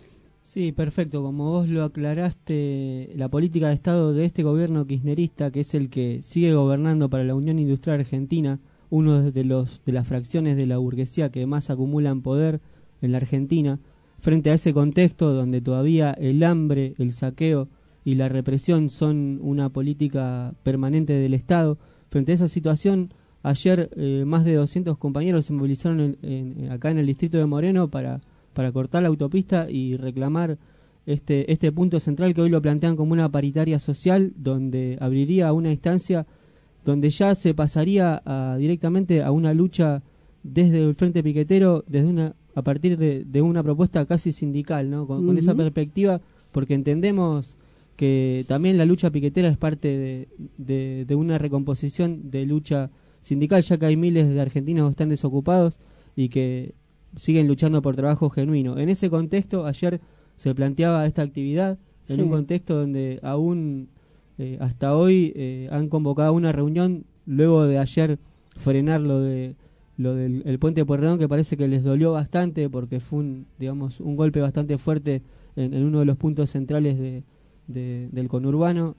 Sí, perfecto. Como vos lo aclaraste, la política de Estado de este gobierno kirchnerista, que es el que sigue gobernando para la Unión Industrial Argentina, uno de las fracciones de la burguesía que más acumulan poder en la Argentina, frente a ese contexto donde todavía el hambre, el saqueo y la represión son una política permanente del Estado, frente a esa situación, ayer más de 200 compañeros se movilizaron acá en el distrito de Moreno para cortar la autopista y reclamar este punto central que hoy lo plantean como una paritaria social, donde abriría una instancia donde ya se pasaría directamente a una lucha desde el Frente Piquetero, a partir de una propuesta casi sindical, ¿no? Con esa perspectiva, porque entendemos que también la lucha piquetera es parte de una recomposición de lucha sindical, ya que hay miles de argentinos que están desocupados y que siguen luchando por trabajo genuino. En ese contexto, ayer se planteaba esta actividad, en un contexto donde aún hasta hoy han convocado una reunión, luego de ayer frenar lo del puente de Pueyrredón, que parece que les dolió bastante, porque fue un golpe bastante fuerte en uno de los puntos centrales del conurbano.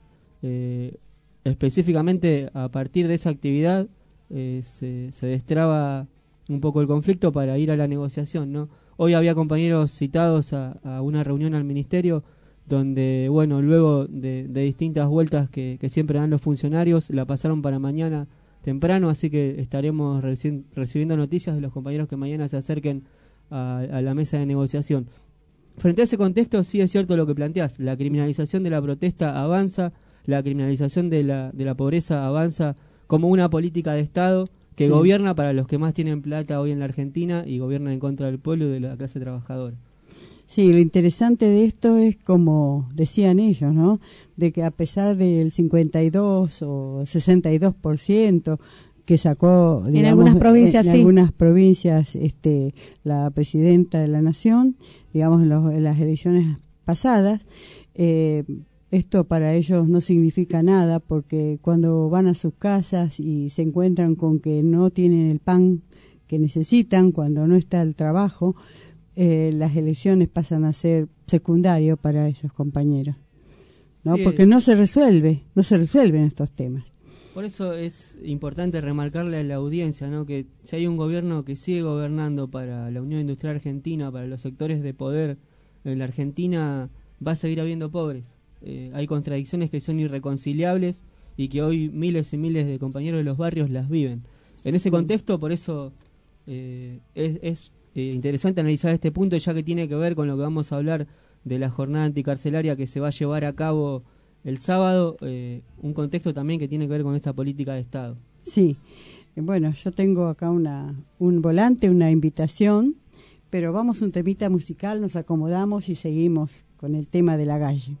Específicamente, a partir de esa actividad, se destraba un poco el conflicto para ir a la negociación, ¿no? Hoy había compañeros citados a una reunión al ministerio donde, bueno, luego de distintas vueltas que siempre dan los funcionarios, la pasaron para mañana temprano, así que estaremos recibiendo noticias de los compañeros que mañana se acerquen a la mesa de negociación. Frente a ese contexto, sí es cierto lo que planteás, la criminalización de la protesta avanza, la criminalización de la pobreza avanza como una política de Estado que gobierna para los que más tienen plata hoy en la Argentina y gobierna en contra del pueblo y de la clase trabajadora. Sí, lo interesante de esto es, como decían ellos, ¿no? De que a pesar del 52 o 62% que sacó, digamos, en algunas provincias, algunas provincias, la presidenta de la Nación, digamos, en las elecciones pasadas, esto para ellos no significa nada, porque cuando van a sus casas y se encuentran con que no tienen el pan que necesitan, cuando no está el trabajo, las elecciones pasan a ser secundario para esos compañeros, ¿no? Sí, porque no se resuelven estos temas. Por eso es importante remarcarle a la audiencia, ¿no? Que si hay un gobierno que sigue gobernando para la Unión Industrial Argentina, para los sectores de poder en la Argentina, va a seguir habiendo pobres. Hay contradicciones que son irreconciliables y que hoy miles y miles de compañeros de los barrios las viven. En ese contexto, por eso es interesante analizar este punto, ya que tiene que ver con lo que vamos a hablar de la jornada anticarcelaria que se va a llevar a cabo el sábado, un contexto también que tiene que ver con esta política de Estado. Sí, bueno, yo tengo acá un volante, una invitación, pero vamos un temita musical, nos acomodamos y seguimos con el tema de la Galle.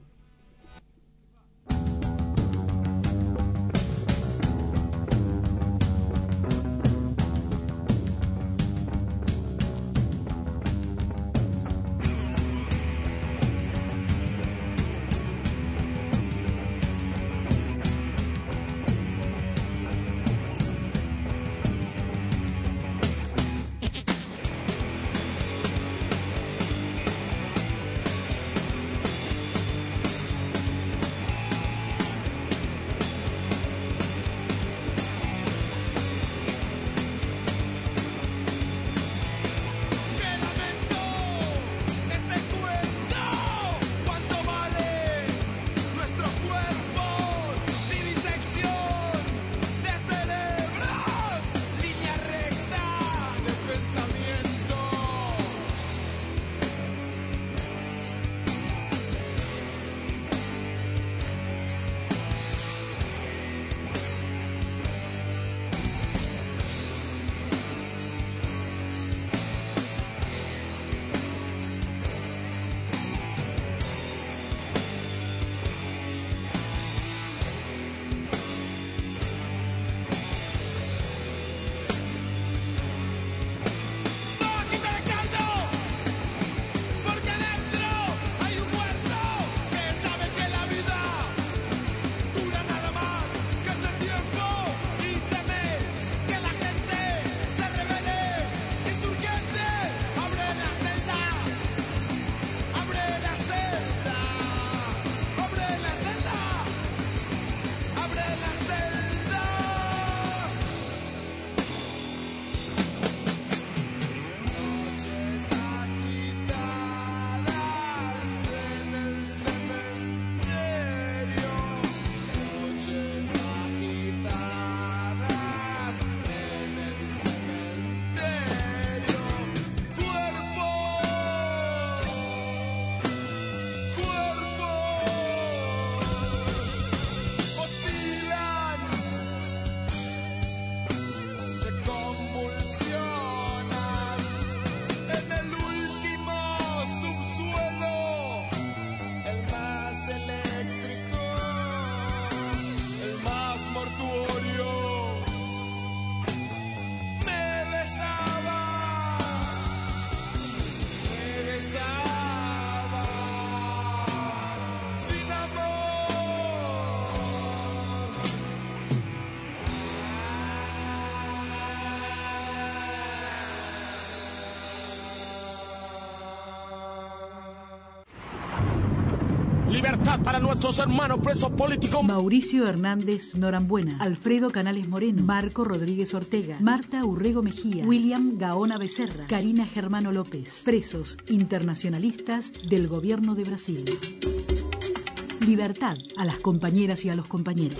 libertad para nuestros hermanos presos políticos. Mauricio Hernández Norambuena, Alfredo Canales Moreno, Marco Rodríguez Ortega, Marta Urrego Mejía, William Gaona Becerra, Karina Germano López, presos internacionalistas del gobierno de Brasil. Libertad a las compañeras y a los compañeros.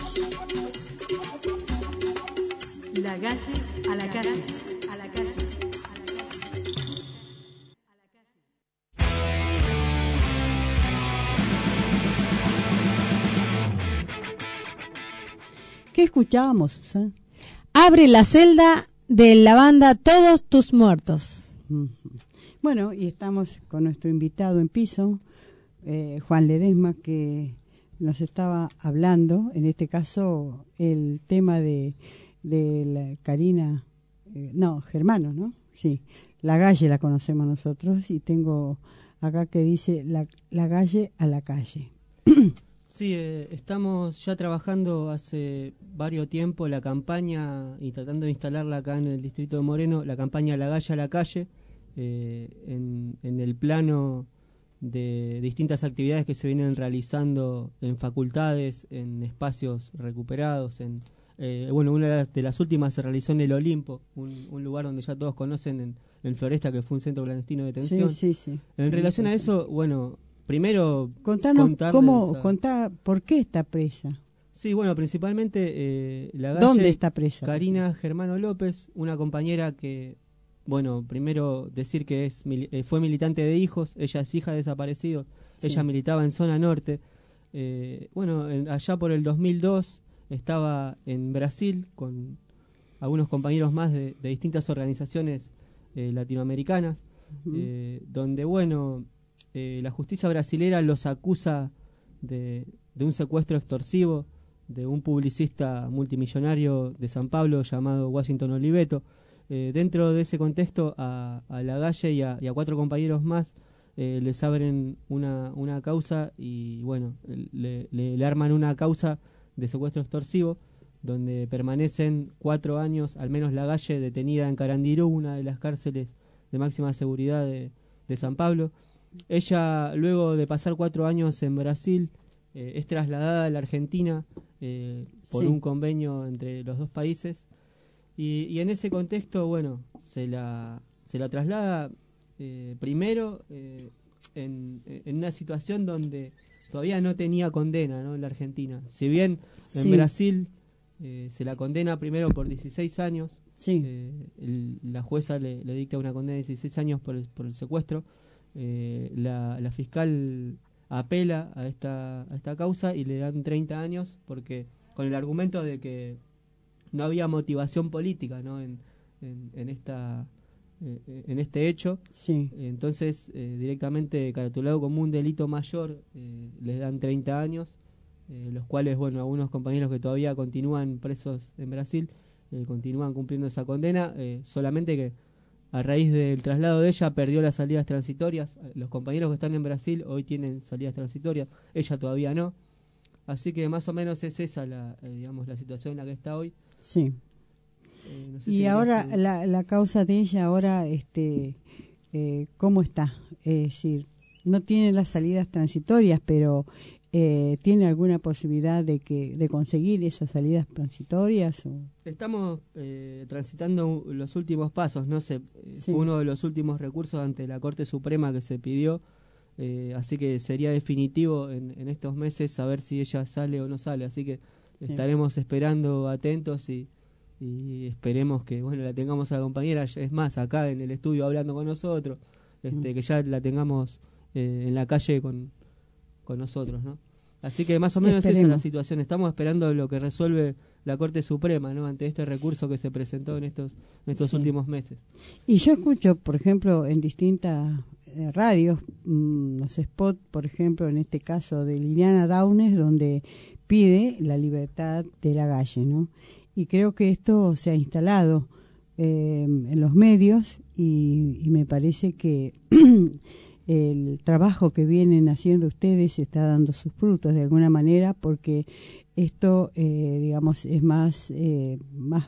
La calle a la calle. A la calle. ¿Qué escuchábamos, Susana? Abre la celda de la banda Todos tus muertos. Bueno, y estamos con nuestro invitado en piso, Juan Ledesma, que nos estaba hablando, en este caso, el tema de la Karina, Germano, ¿no? Sí, la Galle la conocemos nosotros, y tengo acá que dice la Galle a la calle. Sí, estamos ya trabajando hace varios tiempo la campaña y tratando de instalarla acá en el distrito de Moreno, la campaña La Galle a la calle, en el plano de distintas actividades que se vienen realizando en facultades, en espacios recuperados. Una de las últimas se realizó en el Olimpo, un lugar donde ya todos conocen, en Floresta, que fue un centro clandestino de detención. Sí. En relación a eso, primero contanos por qué está presa. Sí, principalmente la Galle. ¿Dónde está presa? Karina Germano López, una compañera que, primero decir que fue militante de Hijos, ella es hija de desaparecidos, sí. Ella militaba en Zona Norte. Allá por el 2002 estaba en Brasil con algunos compañeros más de distintas organizaciones latinoamericanas, donde, la justicia brasilera los acusa de un secuestro extorsivo de un publicista multimillonario de San Pablo llamado Washington Oliveto. Dentro de ese contexto, a la Galle y a 4 compañeros más les abren una causa y le arman una causa de secuestro extorsivo, donde permanecen 4 años, al menos la Galle, detenida en Carandiru, una de las cárceles de máxima seguridad de San Pablo. Ella, luego de pasar 4 años en Brasil, es trasladada a la Argentina por un convenio entre los dos países, y en ese contexto, se la traslada primero en una situación donde todavía no tenía condena, ¿no?, en la Argentina. Si bien en Brasil se la condena primero por 16 años, la jueza le dicta una condena de 16 años por el secuestro. La fiscal apela a esta causa y le dan 30 años, porque con el argumento de que no había motivación política, ¿no?, en este hecho. Entonces, directamente caratulado como un delito mayor, les dan 30 años, los cuales, algunos compañeros que todavía continúan presos en Brasil continúan cumpliendo esa condena, solamente que a raíz del traslado de ella perdió las salidas transitorias. Los compañeros que están en Brasil hoy tienen salidas transitorias, ella todavía no. Así que más o menos es esa la situación en la que está hoy. Sí. No sé y si ahora la causa de ella ahora ¿cómo está? Es decir, no tiene las salidas transitorias, pero ¿tiene alguna posibilidad de conseguir esas salidas transitorias? Estamos transitando los últimos pasos, no sé, fue uno de los últimos recursos ante la Corte Suprema que se pidió, así que sería definitivo en estos meses saber si ella sale o no sale, así que estaremos esperando atentos y esperemos que la tengamos a la compañera, es más, acá en el estudio hablando con nosotros, que ya la tengamos en la calle con nosotros, ¿no? Así que más o menos esa es la situación. Estamos esperando lo que resuelve la Corte Suprema, ¿no?, ante este recurso que se presentó en estos últimos meses. Y yo escucho, por ejemplo, en distintas radios, los spots, por ejemplo, en este caso de Liliana Downes, donde pide la libertad de la Galle, ¿no? Y creo que esto se ha instalado en los medios y me parece que el trabajo que vienen haciendo ustedes está dando sus frutos de alguna manera, porque esto, es más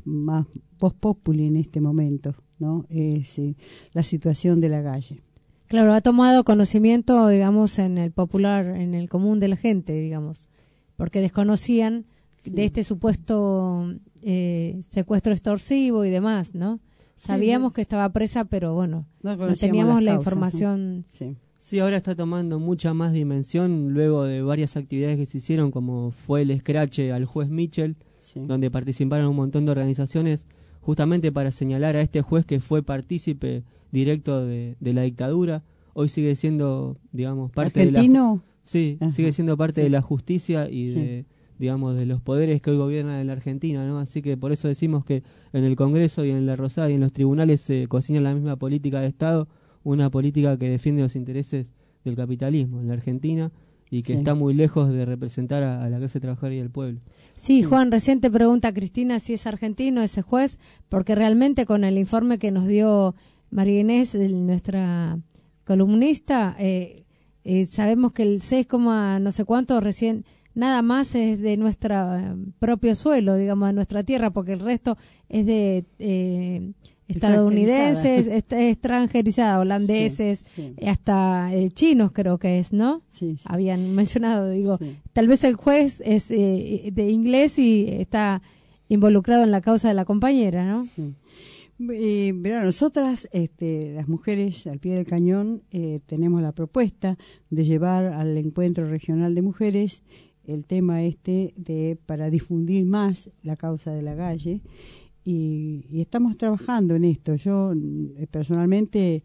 post populi en este momento, ¿no? Es la situación de la Galle. Claro, ha tomado conocimiento, digamos, en el popular, en el común de la gente, digamos, porque desconocían de este supuesto secuestro extorsivo y demás, ¿no? Sabíamos que estaba presa, pero bueno, no teníamos la información. ¿No? Sí, ahora está tomando mucha más dimensión luego de varias actividades que se hicieron, como fue el escrache al juez Mitchell, donde participaron un montón de organizaciones justamente para señalar a este juez que fue partícipe directo de la dictadura. Hoy sigue siendo, digamos, parte ¿Argentino? sigue siendo parte de la justicia y de, digamos, de los poderes que hoy gobiernan en la Argentina, ¿no? Así que por eso decimos que en el Congreso y en la Rosada y en los tribunales se cocina la misma política de Estado, una política que defiende los intereses del capitalismo en la Argentina y que está muy lejos de representar a la clase trabajadora y al pueblo. Sí, Juan, recién te pregunta Cristina si es argentino ese juez, porque realmente con el informe que nos dio María Inés, nuestra columnista, sabemos que el 6, no sé cuánto recién, nada más es de nuestro propio suelo, digamos, de nuestra tierra, porque el resto es de estadounidenses, extranjerizada, holandeses, hasta chinos creo que es, ¿no? Habían mencionado, digo, tal vez el juez es de inglés y está involucrado en la causa de la compañera, ¿no? Pero nosotras, las mujeres al pie del cañón, tenemos la propuesta de llevar al encuentro regional de mujeres el tema para difundir más la causa de Lagalle. Y estamos trabajando en esto. Yo personalmente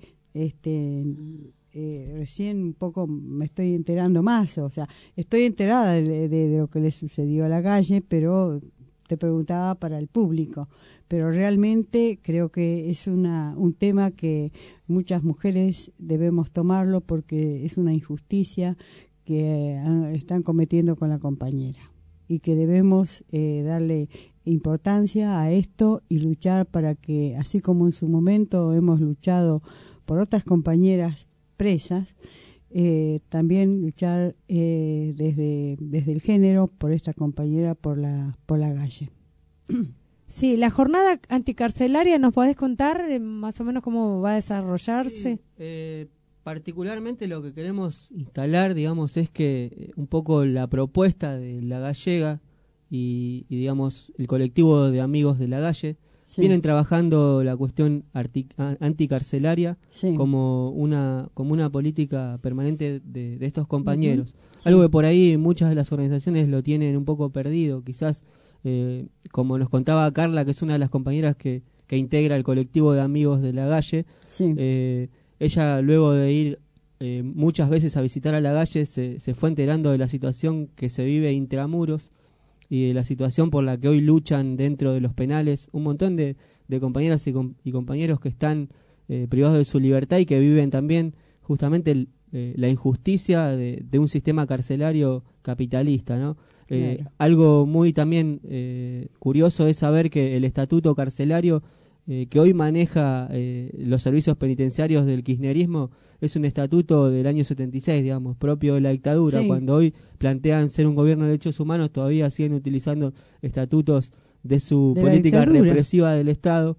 recién un poco me estoy enterando más, o sea, estoy enterada de lo que le sucedió a Lagalle, pero te preguntaba para el público. Pero realmente creo que es un tema que muchas mujeres debemos tomarlo porque es una injusticia que están cometiendo con la compañera y que debemos darle importancia a esto y luchar para que, así como en su momento hemos luchado por otras compañeras presas, también luchar desde el género por esta compañera, por Lagalle. Sí, la jornada anticarcelaria, ¿nos podés contar más o menos cómo va a desarrollarse? Sí, particularmente lo que queremos instalar, digamos, es que un poco la propuesta de La Gallega y digamos el colectivo de amigos de Lagalle vienen trabajando la cuestión anticarcelaria como una política permanente de estos compañeros. Algo que por ahí muchas de las organizaciones lo tienen un poco perdido, quizás como nos contaba Carla, que es una de las compañeras que integra el colectivo de amigos de Lagalle. Ella, luego de ir muchas veces a visitar a Lagalle, se fue enterando de la situación que se vive intramuros y de la situación por la que hoy luchan dentro de los penales un montón de compañeras y compañeros que están privados de su libertad y que viven también justamente la injusticia de un sistema carcelario capitalista, ¿no? Algo muy también curioso es saber que el estatuto carcelario que hoy maneja los servicios penitenciarios del kirchnerismo es un estatuto del año 76, digamos, propio de la dictadura. Cuando hoy plantean ser un gobierno de derechos humanos, todavía siguen utilizando estatutos de su política represiva del Estado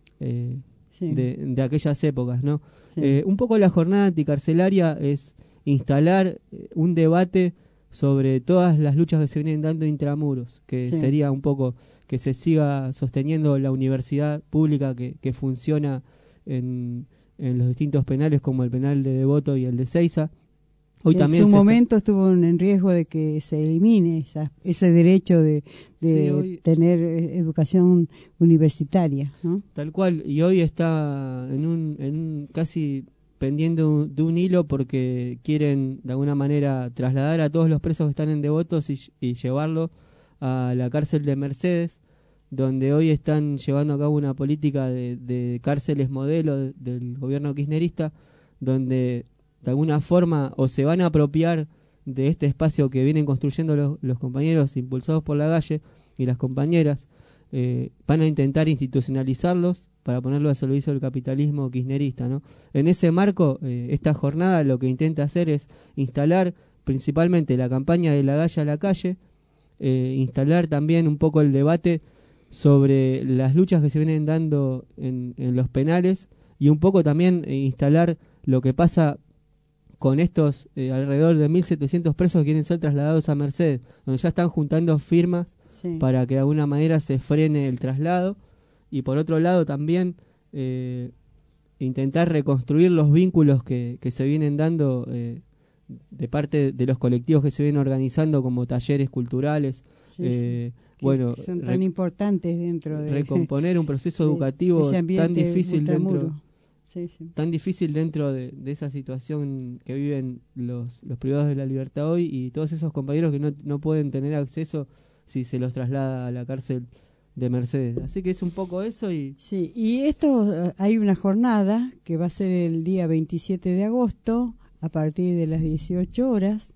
de aquellas épocas, ¿no? Un poco la jornada anticarcelaria es instalar un debate sobre todas las luchas que se vienen dando intramuros, que sería un poco que se siga sosteniendo la universidad pública que funciona en los distintos penales, como el penal de Devoto y el de Seiza. Hoy en también su momento estuvo en riesgo de que se elimine ese derecho de tener educación universitaria, ¿no? Tal cual, y hoy está en un casi pendiendo de un hilo porque quieren de alguna manera trasladar a todos los presos que están en Devotos y llevarlos a la cárcel de Mercedes, donde hoy están llevando a cabo una política de cárceles modelo del gobierno kirchnerista, donde de alguna forma o se van a apropiar de este espacio que vienen construyendo los compañeros impulsados por Lagalle y las compañeras, van a intentar institucionalizarlos para ponerlo al servicio del capitalismo kirchnerista, ¿no? En ese marco, esta jornada lo que intenta hacer es instalar principalmente la campaña de Lagalle a la calle, instalar también un poco el debate sobre las luchas que se vienen dando en los penales y un poco también instalar lo que pasa con estos alrededor de 1.700 presos que quieren ser trasladados a Mercedes, donde ya están juntando firmas para que de alguna manera se frene el traslado, y por otro lado también intentar reconstruir los vínculos que se vienen dando de parte de los colectivos que se vienen organizando como talleres culturales, bueno, son tan importantes dentro de recomponer un proceso educativo tan difícil tan difícil dentro de esa situación que viven los privados de la libertad hoy, y todos esos compañeros que no pueden tener acceso si se los traslada a la cárcel de Mercedes. Así que es un poco eso. Y esto, hay una jornada que va a ser el día 27 de agosto a partir de las 18 horas.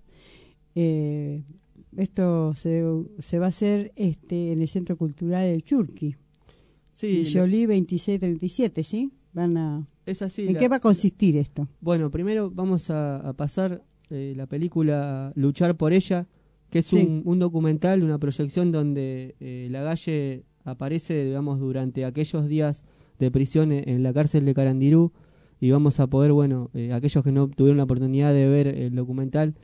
Esto se va a hacer en el Centro Cultural El Churqui. Sí, Jolie 2637, ¿sí? Es así. ¿En qué va a consistir esto? Bueno, primero vamos a pasar la película Luchar por ella, que es un documental, una proyección donde Lagalle aparece, digamos, durante aquellos días de prisión en la cárcel de Carandirú, y vamos a poder, aquellos que no tuvieron la oportunidad de ver el documental,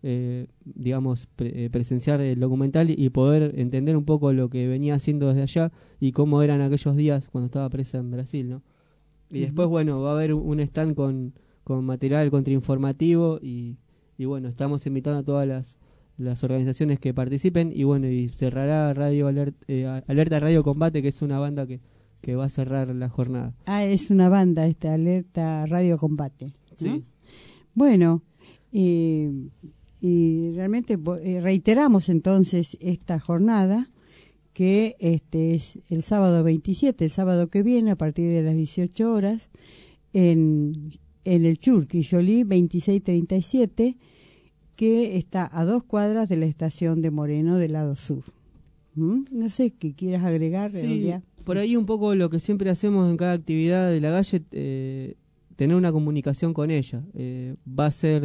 presenciar el documental y poder entender un poco lo que venía haciendo desde allá y cómo eran aquellos días cuando estaba presa en Brasil, ¿no? Y después, va a haber un stand con material contrainformativo y estamos invitando a todas las organizaciones que participen, y cerrará Alerta Radio Combate, que es una banda que va a cerrar la jornada. Es una banda Alerta Radio Combate, ¿no? Sí. Bueno, y realmente reiteramos entonces esta jornada, que es el sábado 27, el sábado que viene, a partir de las 18 horas, en el Churqui, Jolie 2637, que está a 2 cuadras de la estación de Moreno del lado sur. No sé qué quieras agregar. Sí, por ahí un poco lo que siempre hacemos en cada actividad de Lagalle, tener una comunicación con ella. Va a ser,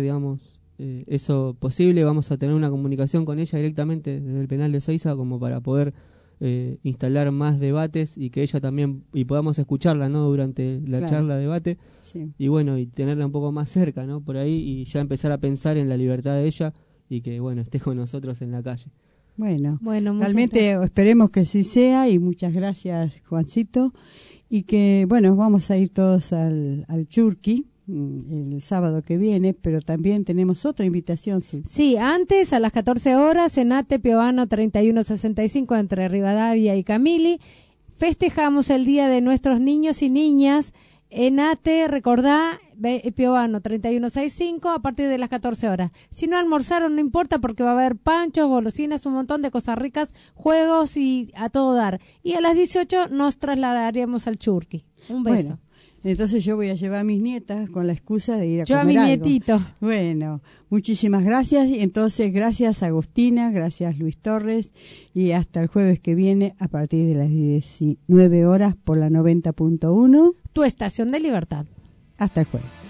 eso posible. Vamos a tener una comunicación con ella directamente desde el penal de Seiza, como para poder instalar más debates y que ella también, y podamos escucharla, ¿no?, durante la charla, debate, y tenerla un poco más cerca, ¿no?, por ahí, y ya empezar a pensar en la libertad de ella y que, esté con nosotros en la calle. Bueno, realmente esperemos que así sea, y muchas gracias, Juancito, y que, vamos a ir todos al Churqui el sábado que viene, pero también tenemos otra invitación. Sí, antes a las 14 horas en Ate Piovano 3165 entre Rivadavia y Camili, festejamos el Día de nuestros niños y niñas. En Ate, recordá, Piovano 3165 a partir de las 14 horas. Si no almorzaron, no importa, porque va a haber panchos, golosinas, un montón de cosas ricas, juegos y a todo dar. Y a las 18 nos trasladaremos al Churqui. Un beso. Bueno, entonces yo voy a llevar a mis nietas con la excusa de ir a comer algo. Yo a mi nietito. Bueno, muchísimas gracias. Entonces, gracias Agustina, gracias Luis Torres, y hasta el jueves que viene a partir de las 19 horas por la 90.1. Tu estación de libertad. Hasta el jueves.